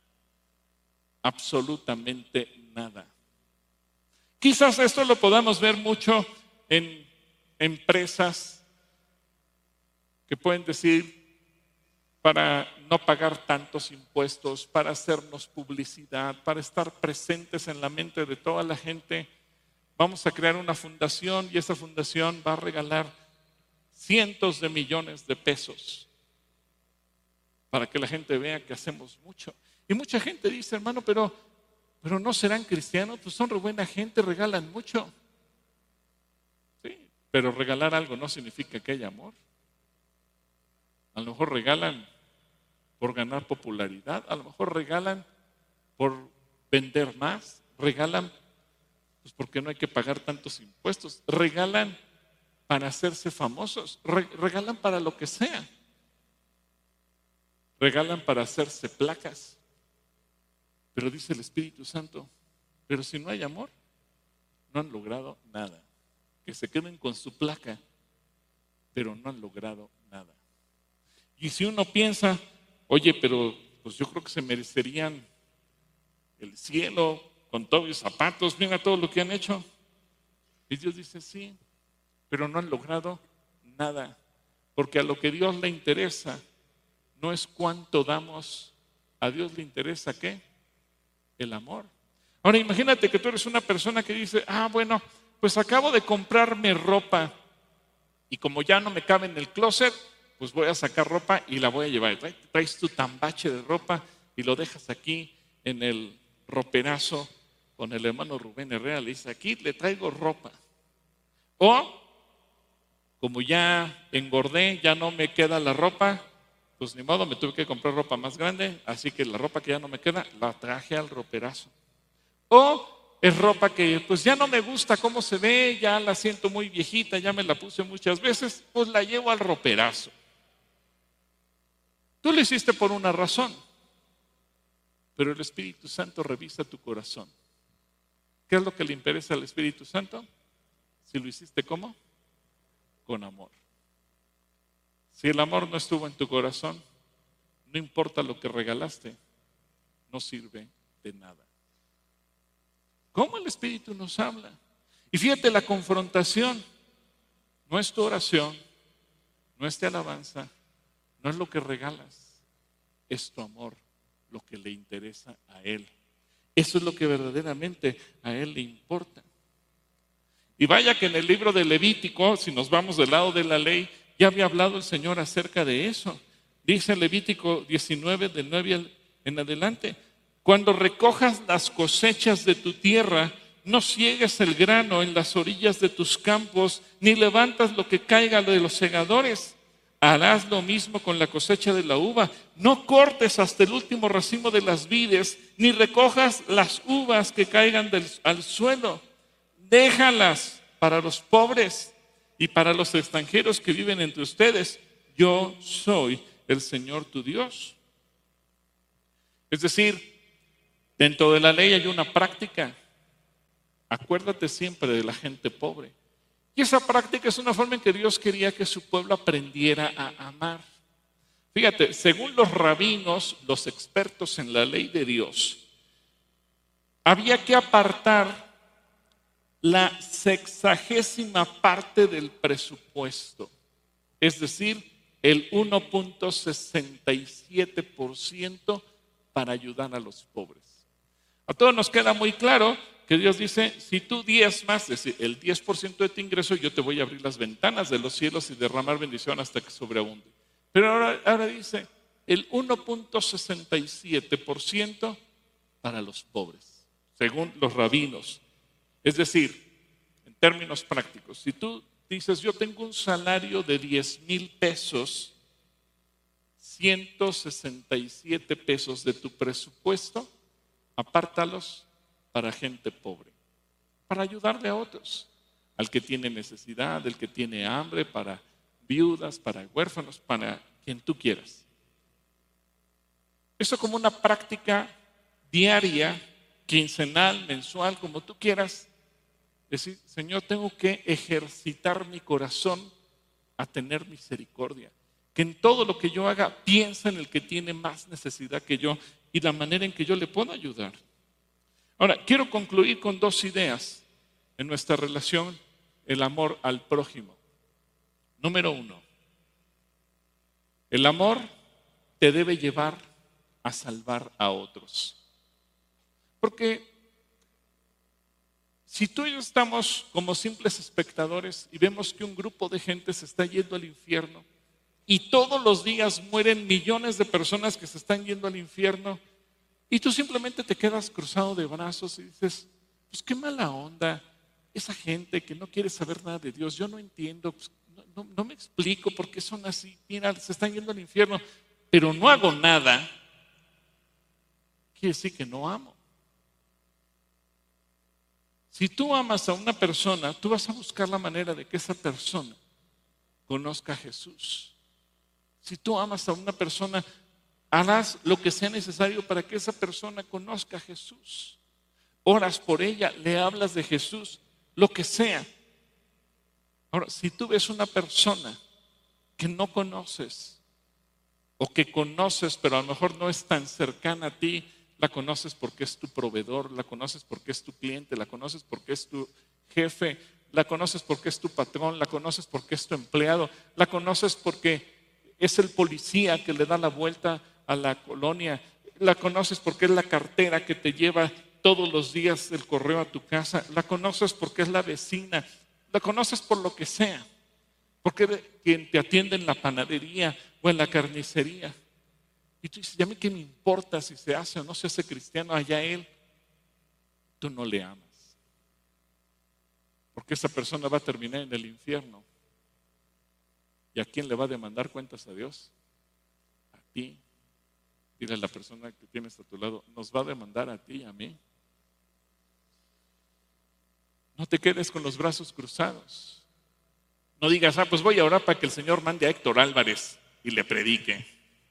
Absolutamente nada. Quizás esto lo podamos ver mucho en empresas que pueden decir, para no pagar tantos impuestos, para hacernos publicidad, para estar presentes en la mente de toda la gente, vamos a crear una fundación y esa fundación va a regalar cientos de millones de pesos para que la gente vea que hacemos mucho. Y mucha gente dice, hermano, pero no serán cristianos, pues son re buena gente, regalan mucho. Sí, pero regalar algo no significa que haya amor. A lo mejor regalan por ganar popularidad, a lo mejor regalan por vender más, regalan pues porque no hay que pagar tantos impuestos, regalan para hacerse famosos, regalan para lo que sea, regalan para hacerse placas. Pero dice el Espíritu Santo, pero si no hay amor, no han logrado nada. Que se queden con su placa, pero no han logrado nada. Y si uno piensa, oye, pero pues yo creo que se merecerían el cielo con todos los zapatos, mira todo lo que han hecho. Y Dios dice, sí, pero no han logrado nada, porque a lo que Dios le interesa no es cuánto damos, a Dios le interesa ¿qué? El amor. Ahora imagínate que tú eres una persona que dice, bueno, pues acabo de comprarme ropa y como ya no me cabe en el closet, pues voy a sacar ropa y la voy a llevar. Traes tu tambache de ropa y lo dejas aquí en el roperazo con el hermano Rubén Herrera, le dice, aquí le traigo ropa. O, como ya engordé, ya no me queda la ropa, pues ni modo, me tuve que comprar ropa más grande, así que la ropa que ya no me queda, la traje al roperazo. O es ropa que pues ya no me gusta cómo se ve, ya la siento muy viejita, ya me la puse muchas veces, pues la llevo al roperazo. Tú lo hiciste por una razón, pero el Espíritu Santo revisa tu corazón. ¿Qué es lo que le interesa al Espíritu Santo? Si lo hiciste ¿cómo? Con amor. Si el amor no estuvo en tu corazón, no importa lo que regalaste, no sirve de nada. ¿Cómo el Espíritu nos habla? Y fíjate, la confrontación no es tu oración, no es tu alabanza, no es lo que regalas, es tu amor lo que le interesa a Él. Eso es lo que verdaderamente a Él le importa. Y vaya que en el libro de Levítico, si nos vamos del lado de la ley, ya había hablado el Señor acerca de eso. Dice en Levítico 19, del 9 en adelante, cuando recojas las cosechas de tu tierra, no ciegues el grano en las orillas de tus campos, ni levantas lo que caiga de los segadores. Harás lo mismo con la cosecha de la uva. No cortes hasta el último racimo de las vides, ni recojas las uvas que caigan al suelo. Déjalas para los pobres y para los extranjeros que viven entre ustedes. Yo soy el Señor tu Dios. Es decir, dentro de la ley hay una práctica. Acuérdate siempre de la gente pobre. Y esa práctica es una forma en que Dios quería que su pueblo aprendiera a amar. Fíjate, según los rabinos, los expertos en la ley de Dios, había que apartar la 60ª parte del presupuesto, es decir, el 1.67% para ayudar a los pobres. A todos nos queda muy claro que Dios dice, si tú diezmas, es decir, el 10% de tu ingreso, yo te voy a abrir las ventanas de los cielos y derramar bendición hasta que sobreabunde. Pero ahora dice, el 1.67% para los pobres, según los rabinos. Es decir, en términos prácticos, si tú dices, yo tengo un salario de 10,000 pesos, 167 pesos de tu presupuesto, apártalos para gente pobre, para ayudarle a otros, al que tiene necesidad, al que tiene hambre, para viudas, para huérfanos, para quien tú quieras. Eso como una práctica diaria, quincenal, mensual, como tú quieras. Decir, Señor, tengo que ejercitar mi corazón a tener misericordia. Que en todo lo que yo haga, piensa en el que tiene más necesidad que yo y la manera en que yo le puedo ayudar. Ahora, quiero concluir con 2 ideas en nuestra relación, el amor al prójimo. Número 1, el amor te debe llevar a salvar a otros. Porque si tú y yo estamos como simples espectadores y vemos que un grupo de gente se está yendo al infierno y todos los días mueren millones de personas que se están yendo al infierno, y tú simplemente te quedas cruzado de brazos y dices, pues qué mala onda, esa gente que no quiere saber nada de Dios, yo no entiendo, pues, no me explico por qué son así, mira, se están yendo al infierno, pero no hago nada, quiere decir que no amo. Si tú amas a una persona, tú vas a buscar la manera de que esa persona conozca a Jesús. Si tú amas a una persona, harás lo que sea necesario para que esa persona conozca a Jesús. Oras por ella, le hablas de Jesús, lo que sea. Ahora, si tú ves una persona que no conoces o que conoces, pero a lo mejor no es tan cercana a ti. La conoces porque es tu proveedor, la conoces porque es tu cliente, la conoces porque es tu jefe, la conoces porque es tu patrón, la conoces porque es tu empleado, la conoces porque es el policía que le da la vuelta a la colonia, la conoces porque es la cartera que te lleva todos los días el correo a tu casa, la conoces porque es la vecina, la conoces por lo que sea, porque es quien te atiende en la panadería o en la carnicería. Y tú dices, ¿y a mí qué me importa si se hace o no se hace cristiano? Allá él. Tú no le amas. Porque esa persona va a terminar en el infierno. ¿Y a quién le va a demandar cuentas a Dios? A ti. Dile a la persona que tienes a tu lado, nos va a demandar a ti y a mí. No te quedes con los brazos cruzados. No digas, pues voy a orar para que el Señor mande a Héctor Álvarez y le predique.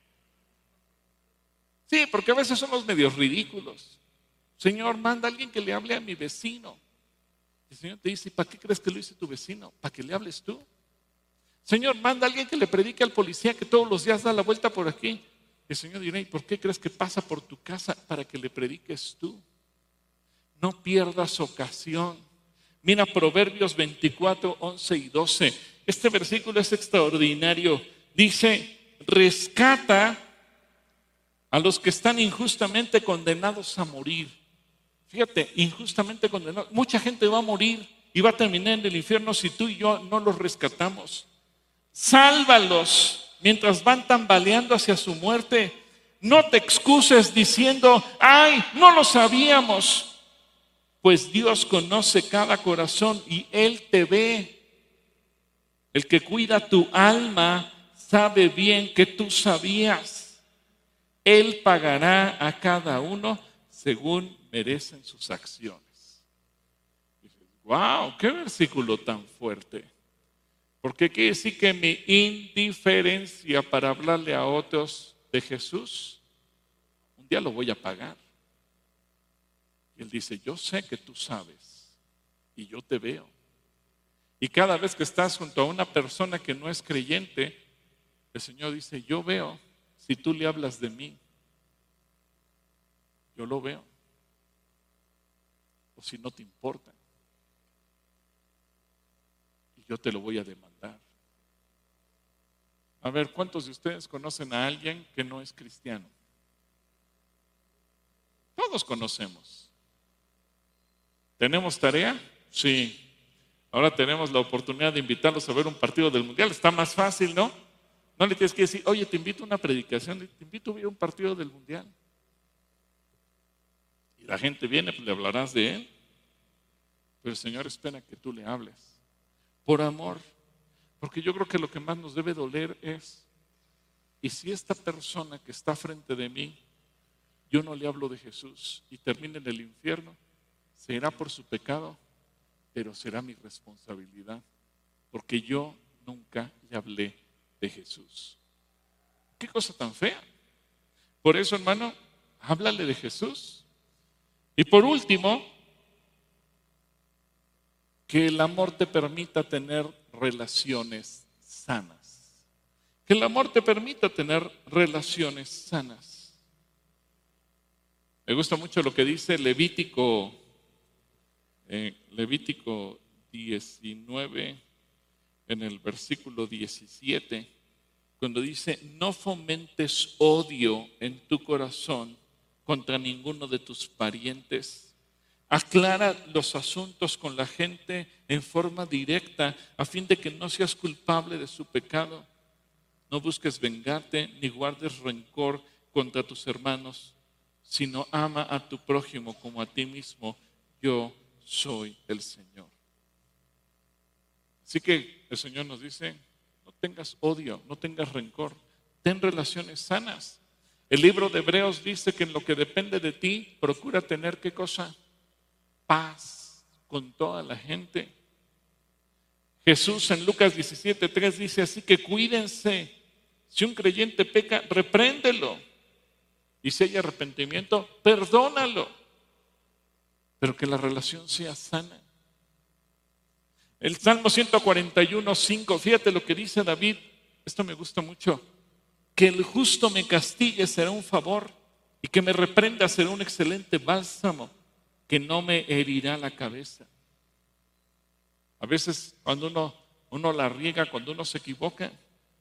Sí, porque a veces somos medios ridículos. Señor, manda a alguien que le hable a mi vecino. El Señor te dice, ¿para qué crees que lo hice tu vecino? ¿Para que le hables tú? Señor, manda a alguien que le predique al policía que todos los días da la vuelta por aquí. El Señor dirá, ¿y por qué crees que pasa por tu casa? Para que le prediques tú. No pierdas ocasión. Mira Proverbios 24, 11 y 12. Este versículo es extraordinario. Dice, rescata a los que están injustamente condenados a morir. Fíjate, injustamente condenados. Mucha gente va a morir y va a terminar en el infierno si tú y yo no los rescatamos. Sálvalos mientras van tambaleando hacia su muerte. No te excuses diciendo, ¡ay, no lo sabíamos! Pues Dios conoce cada corazón y Él te ve. El que cuida tu alma sabe bien que tú sabías. Él pagará a cada uno según merecen sus acciones. Dices, wow, qué versículo tan fuerte. Porque quiere decir que mi indiferencia para hablarle a otros de Jesús, un día lo voy a pagar. Y él dice, yo sé que tú sabes y yo te veo. Y cada vez que estás junto a una persona que no es creyente, el Señor dice, yo veo. Si tú le hablas de mí, yo lo veo. O si no te importa. Y yo te lo voy a demandar. A ver, ¿cuántos de ustedes conocen a alguien que no es cristiano? Todos conocemos. ¿Tenemos tarea? Sí. Ahora tenemos la oportunidad de invitarlos a ver un partido del Mundial. Está más fácil, ¿no? No le tienes que decir, oye, te invito a una predicación, te invito a ver un partido del Mundial. Y la gente viene, pues le hablarás de él. Pero el Señor espera que tú le hables. Por amor. Porque yo creo que lo que más nos debe doler es, ¿y si esta persona que está frente de mí, yo no le hablo de Jesús y termina en el infierno? Será por su pecado, pero será mi responsabilidad. Porque yo nunca le hablé de Jesús. Qué cosa tan fea. Por eso, hermano, háblale de Jesús. Y por último, que el amor te permita tener relaciones sanas. Que el amor te permita tener relaciones sanas. Me gusta mucho lo que dice Levítico 19, en el versículo 17, cuando dice, no fomentes odio en tu corazón contra ninguno de tus parientes. Aclara los asuntos con la gente en forma directa a fin de que no seas culpable de su pecado. No busques vengarte ni guardes rencor contra tus hermanos, sino ama a tu prójimo como a ti mismo. Yo soy el Señor. Así que el Señor nos dice, no tengas odio, no tengas rencor, ten relaciones sanas. El libro de Hebreos dice que en lo que depende de ti, procura tener ¿qué cosa? Paz con toda la gente. Jesús en Lucas 17:3 dice, así que cuídense. Si un creyente peca, repréndelo. Y si hay arrepentimiento, perdónalo. Pero que la relación sea sana. El Salmo 141:5, fíjate lo que dice David. esto me gusta mucho, que el justo me castigue será un favor y que me reprenda será un excelente bálsamo que no me herirá la cabeza. A veces cuando uno la riega, cuando uno se equivoca,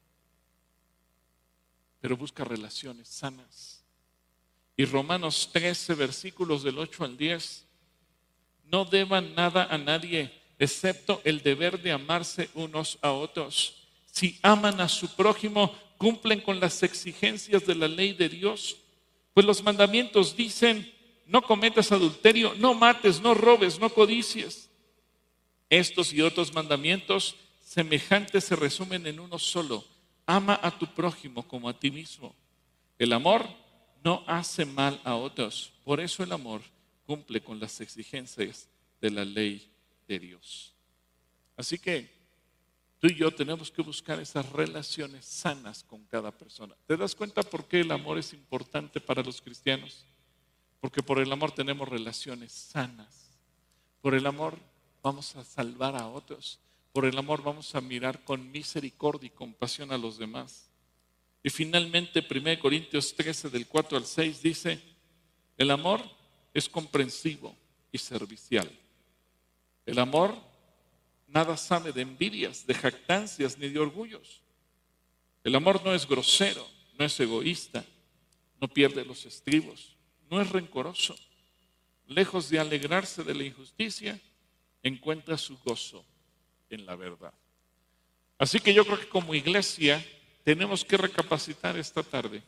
pero busca relaciones sanas. Y Romanos 13, versículos del 8 al 10, no deban nada a nadie, excepto el deber de amarse unos a otros. Si aman a su prójimo, cumplen con las exigencias de la ley de Dios. Pues los mandamientos dicen, no cometas adulterio, no mates, no robes, no codicies. Estos y otros mandamientos semejantes se resumen en uno solo: ama a tu prójimo como a ti mismo. El amor no hace mal a otros, por eso el amor cumple con las exigencias de la ley de Dios. Así que tú y yo tenemos que buscar esas relaciones sanas con cada persona. ¿Te das cuenta por qué el amor es importante para los cristianos? Porque por el amor tenemos relaciones sanas. Por el amor vamos a salvar a otros. Por el amor vamos a mirar con misericordia y compasión a los demás. Y finalmente 1 Corintios 13 del 4 al 6 dice, el amor es comprensivo y servicial. El amor nada sabe de envidias, de jactancias ni de orgullos. El amor no es grosero, no es egoísta, no pierde los estribos, no es rencoroso. Lejos de alegrarse de la injusticia, encuentra su gozo en la verdad. Así que yo creo que como iglesia tenemos que recapacitar esta tarde.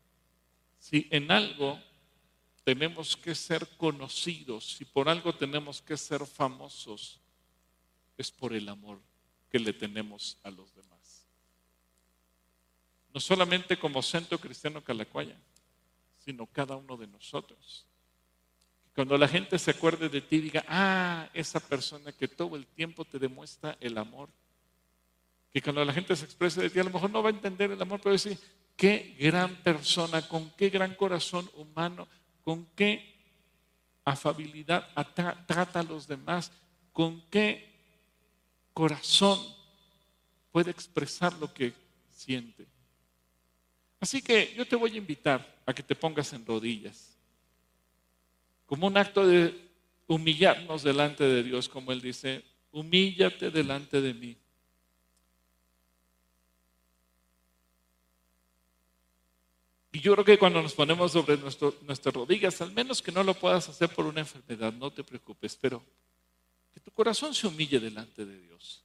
Si en algo tenemos que ser conocidos, si por algo tenemos que ser famosos, es por el amor que le tenemos a los demás. No solamente como Centro Cristiano Calacuaya, sino cada uno de nosotros. Cuando la gente se acuerde de ti, diga, esa persona que todo el tiempo te demuestra el amor. Que cuando la gente se exprese de ti, a lo mejor no va a entender el amor, pero decir, qué gran persona, con qué gran corazón humano, con qué afabilidad trata a los demás, con qué corazón puede expresar lo que siente. Así que yo te voy a invitar a que te pongas en rodillas, como un acto de humillarnos delante de Dios, como Él dice, humíllate delante de mí. Y yo creo que cuando nos ponemos sobre nuestras rodillas, al menos que no lo puedas hacer por una enfermedad, no te preocupes, pero que tu corazón se humille delante de Dios.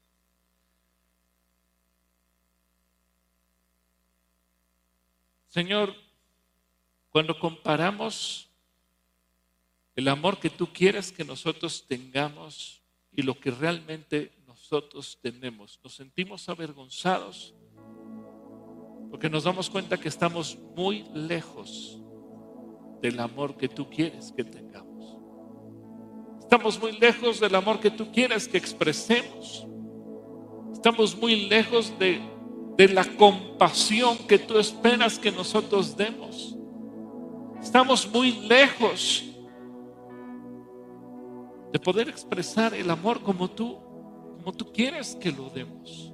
Señor, cuando comparamos el amor que tú quieres que nosotros tengamos y lo que realmente nosotros tenemos, nos sentimos avergonzados porque nos damos cuenta que estamos muy lejos del amor que tú quieres que tengamos. Estamos muy lejos del amor que tú quieres que expresemos. Estamos muy lejos de la compasión que tú esperas que nosotros demos. Estamos muy lejos de poder expresar el amor como tú quieres que lo demos.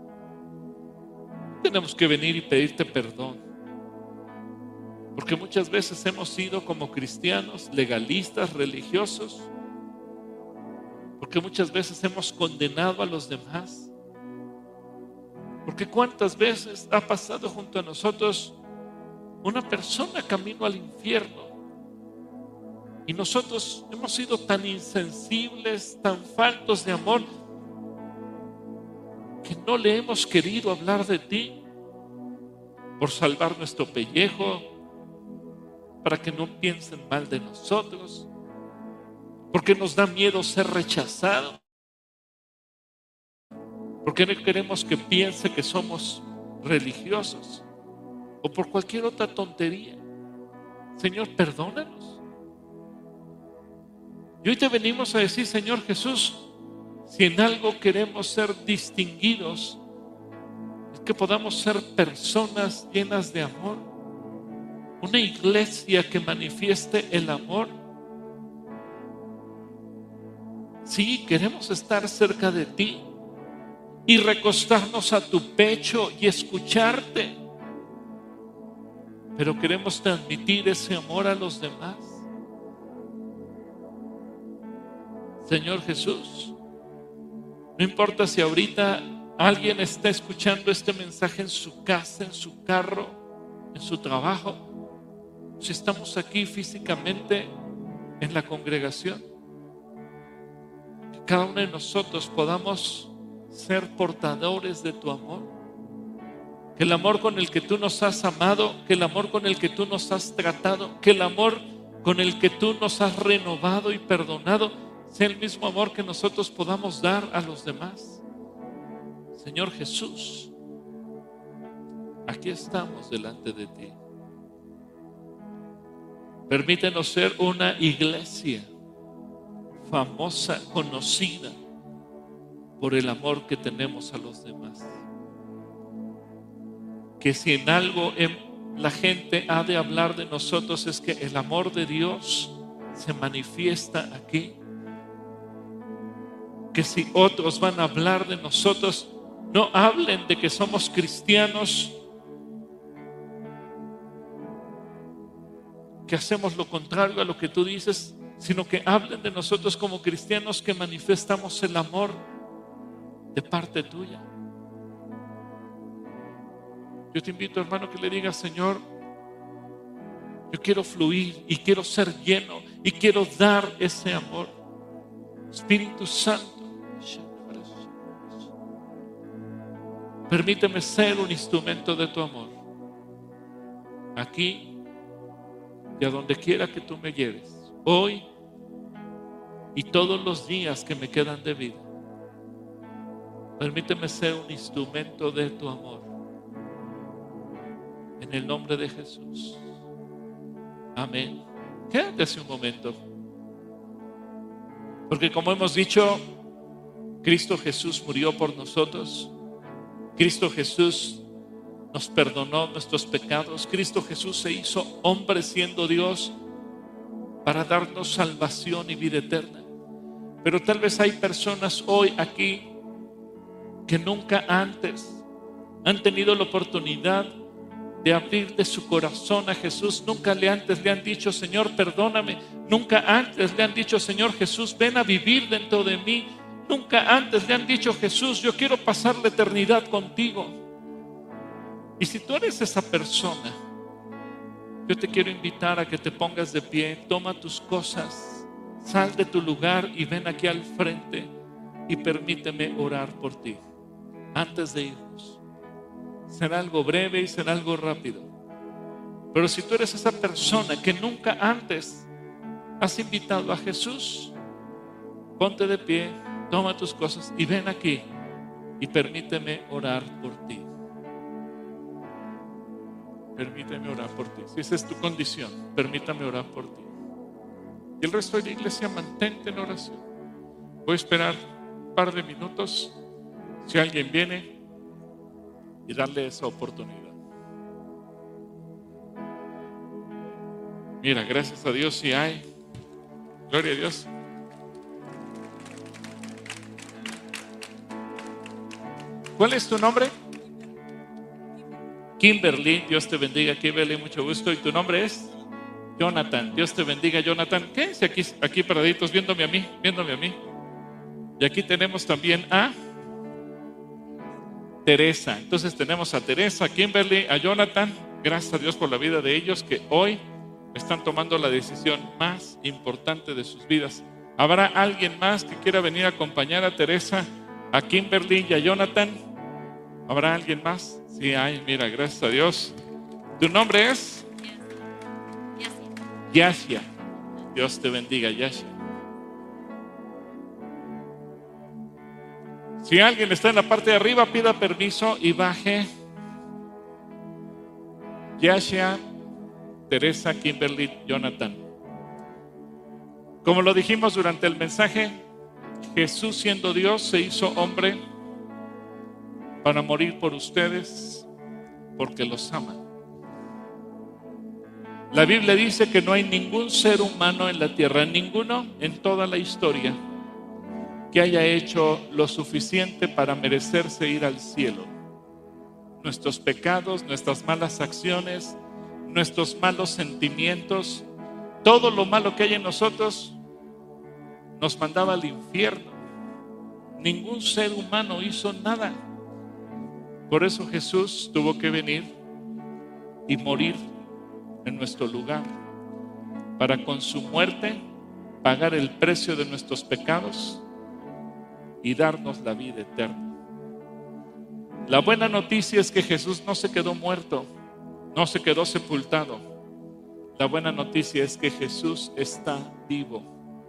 Tenemos que venir y pedirte perdón, porque muchas veces hemos sido como cristianos legalistas, religiosos, porque muchas veces hemos condenado a los demás, porque cuántas veces ha pasado junto a nosotros una persona camino al infierno y nosotros hemos sido tan insensibles, tan faltos de amor, que no le hemos querido hablar de ti por salvar nuestro pellejo, para que no piensen mal de nosotros, porque nos da miedo ser rechazados, porque no queremos que piense que somos religiosos o por cualquier otra tontería. Señor, perdónanos. Y hoy te venimos a decir, Señor Jesús, si en algo queremos ser distinguidos, es que podamos ser personas llenas de amor, una iglesia que manifieste el amor. Sí, queremos estar cerca de ti y recostarnos a tu pecho y escucharte. Pero queremos transmitir ese amor a los demás. Señor Jesús, no importa si ahorita alguien está escuchando este mensaje en su casa, en su carro, en su trabajo, si estamos aquí físicamente en la congregación, que cada uno de nosotros podamos ser portadores de tu amor, que el amor con el que tú nos has amado, que el amor con el que tú nos has tratado, que el amor con el que tú nos has renovado y perdonado, sea el mismo amor que nosotros podamos dar a los demás. Señor Jesús, aquí estamos delante de ti. Permítenos ser una iglesia famosa, conocida por el amor que tenemos a los demás. Que si en algo la gente ha de hablar de nosotros es que el amor de Dios se manifiesta aquí. Que si otros van a hablar de nosotros, no hablen de que somos cristianos, que hacemos lo contrario a lo que tú dices, sino que hablen de nosotros como cristianos que manifestamos el amor de parte tuya. Yo te invito, hermano, que le digas: Señor, yo quiero fluir y quiero ser lleno y quiero dar ese amor. Espíritu Santo, permíteme ser un instrumento de tu amor, aquí y a donde quiera que tú me lleves, hoy y todos los días que me quedan de vida. Permíteme ser un instrumento de tu amor, en el nombre de Jesús. Amén. Quédate hace un momento, porque como hemos dicho, Cristo Jesús murió por nosotros. Cristo Jesús nos perdonó nuestros pecados. Cristo Jesús se hizo hombre siendo Dios para darnos salvación y vida eterna. Pero tal vez hay personas hoy aquí que nunca antes han tenido la oportunidad de abrirle su corazón a Jesús. Nunca antes le han dicho: Señor, perdóname. Nunca antes le han dicho: Señor Jesús, ven a vivir dentro de mí. Nunca antes le han dicho: Jesús, yo quiero pasar la eternidad contigo. Y si tú eres esa persona, yo te quiero invitar a que te pongas de pie, toma tus cosas, sal de tu lugar y ven aquí al frente y permíteme orar por ti antes de irnos. Será algo breve y será algo rápido. Pero si tú eres esa persona que nunca antes has invitado a Jesús, ponte de pie, toma tus cosas y ven aquí y permíteme orar por ti. Permíteme orar por ti. Si esa es tu condición, permítame orar por ti. Y el resto de la iglesia, mantente en oración. Voy a esperar un par de minutos si alguien viene y darle esa oportunidad. Mira, gracias a Dios si hay. Gloria a Dios. ¿Cuál es tu nombre? Kimberly. Dios te bendiga, Kimberly, mucho gusto. ¿Y tu nombre es? Jonathan. Dios te bendiga, Jonathan. Quédense aquí paraditos viéndome a mí. Y aquí tenemos también a Teresa. Entonces tenemos a Teresa, a Kimberly, a Jonathan. Gracias a Dios por la vida de ellos que hoy están tomando la decisión más importante de sus vidas. ¿Habrá alguien más que quiera venir a acompañar a Teresa, a Kimberly y a Jonathan? ¿Habrá alguien más? Sí hay, mira, gracias a Dios. ¿Tu nombre es? Yasia. Dios te bendiga, Yasia. Si alguien está en la parte de arriba, pida permiso y baje. Yasia, Teresa, Kimberly, Jonathan. Como lo dijimos durante el mensaje, Jesús, siendo Dios, se hizo hombre para morir por ustedes porque los ama. La Biblia dice que no hay ningún ser humano en la tierra, ninguno en toda la historia, que haya hecho lo suficiente para merecerse ir al cielo. Nuestros pecados, nuestras malas acciones, nuestros malos sentimientos, todo lo malo que hay en nosotros nos mandaba al infierno. Ningún ser humano hizo nada. Por eso Jesús tuvo que venir y morir en nuestro lugar, para con su muerte pagar el precio de nuestros pecados y darnos la vida eterna. La buena noticia es que Jesús no se quedó muerto, no se quedó sepultado. La buena noticia es que Jesús está vivo.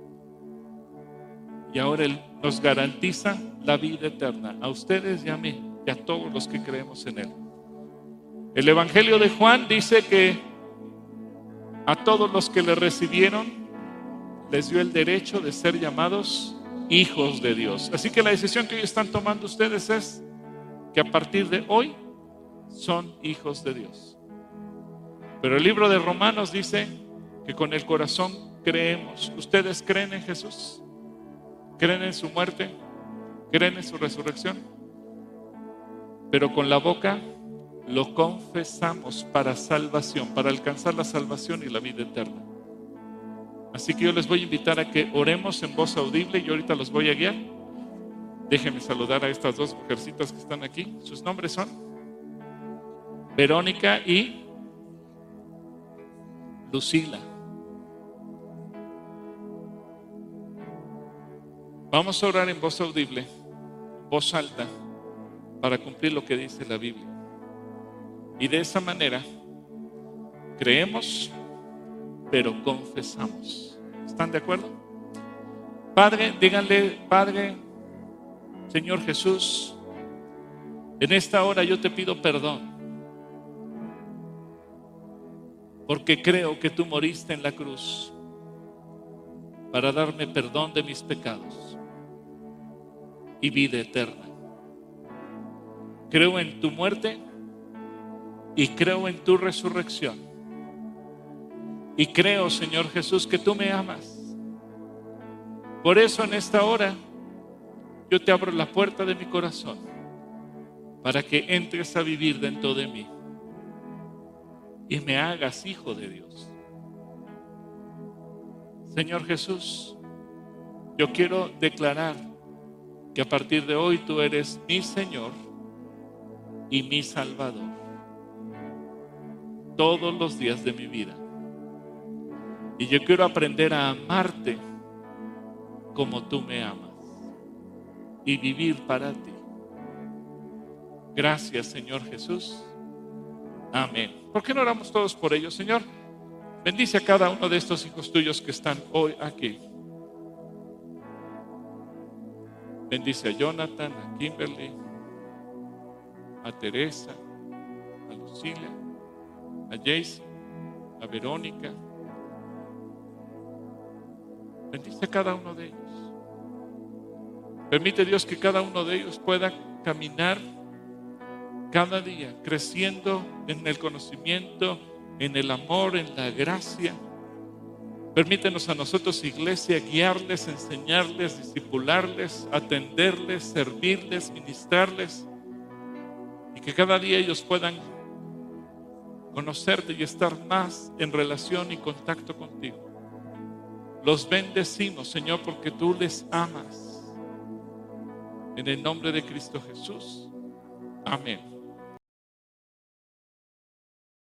Y ahora Él nos garantiza la vida eterna, a ustedes y a mí, y a todos los que creemos en Él. El Evangelio de Juan dice que a todos los que le recibieron, les dio el derecho de ser llamados hijos de Dios. Así que la decisión que hoy están tomando ustedes es que a partir de hoy son hijos de Dios. Pero el libro de Romanos dice que con el corazón creemos. ¿Ustedes creen en Jesús? ¿Creen en su muerte? ¿Creen en su resurrección? Pero con la boca lo confesamos para salvación, para alcanzar la salvación y la vida eterna. Así que yo les voy a invitar a que oremos en voz audible y ahorita los voy a guiar. Déjenme saludar a estas dos mujercitas que están aquí. Sus nombres son Verónica y Lucila. Vamos a orar en voz audible, voz alta, para cumplir lo que dice la Biblia. Y de esa manera creemos, pero confesamos. ¿Están de acuerdo? Padre, díganle: Padre, Señor Jesús, en esta hora yo te pido perdón, porque creo que tú moriste en la cruz para darme perdón de mis pecados y vida eterna. Creo en tu muerte y creo en tu resurrección. Y creo, Señor Jesús, que tú me amas. Por eso en esta hora yo te abro la puerta de mi corazón para que entres a vivir dentro de mí y me hagas hijo de Dios. Señor Jesús, yo quiero declarar que a partir de hoy tú eres mi Señor y mi Salvador todos los días de mi vida. Y yo quiero aprender a amarte como tú me amas y vivir para ti. Gracias, Señor Jesús. Amén. ¿Por qué no oramos todos por ellos, Señor? Bendice a cada uno de estos hijos tuyos que están hoy aquí. Bendice a Jonathan, a Kimberly, a Teresa, a Lucila, a Jason, a Verónica. Bendice a cada uno de ellos. Permite, Dios, que cada uno de ellos pueda caminar cada día creciendo en el conocimiento, en el amor, en la gracia. Permítenos a nosotros, iglesia, guiarles, enseñarles, discipularles, atenderles, servirles, ministrarles, y que cada día ellos puedan conocerte y estar más en relación y contacto contigo. Los bendecimos, Señor, porque tú les amas. En el nombre de Cristo Jesús. Amén.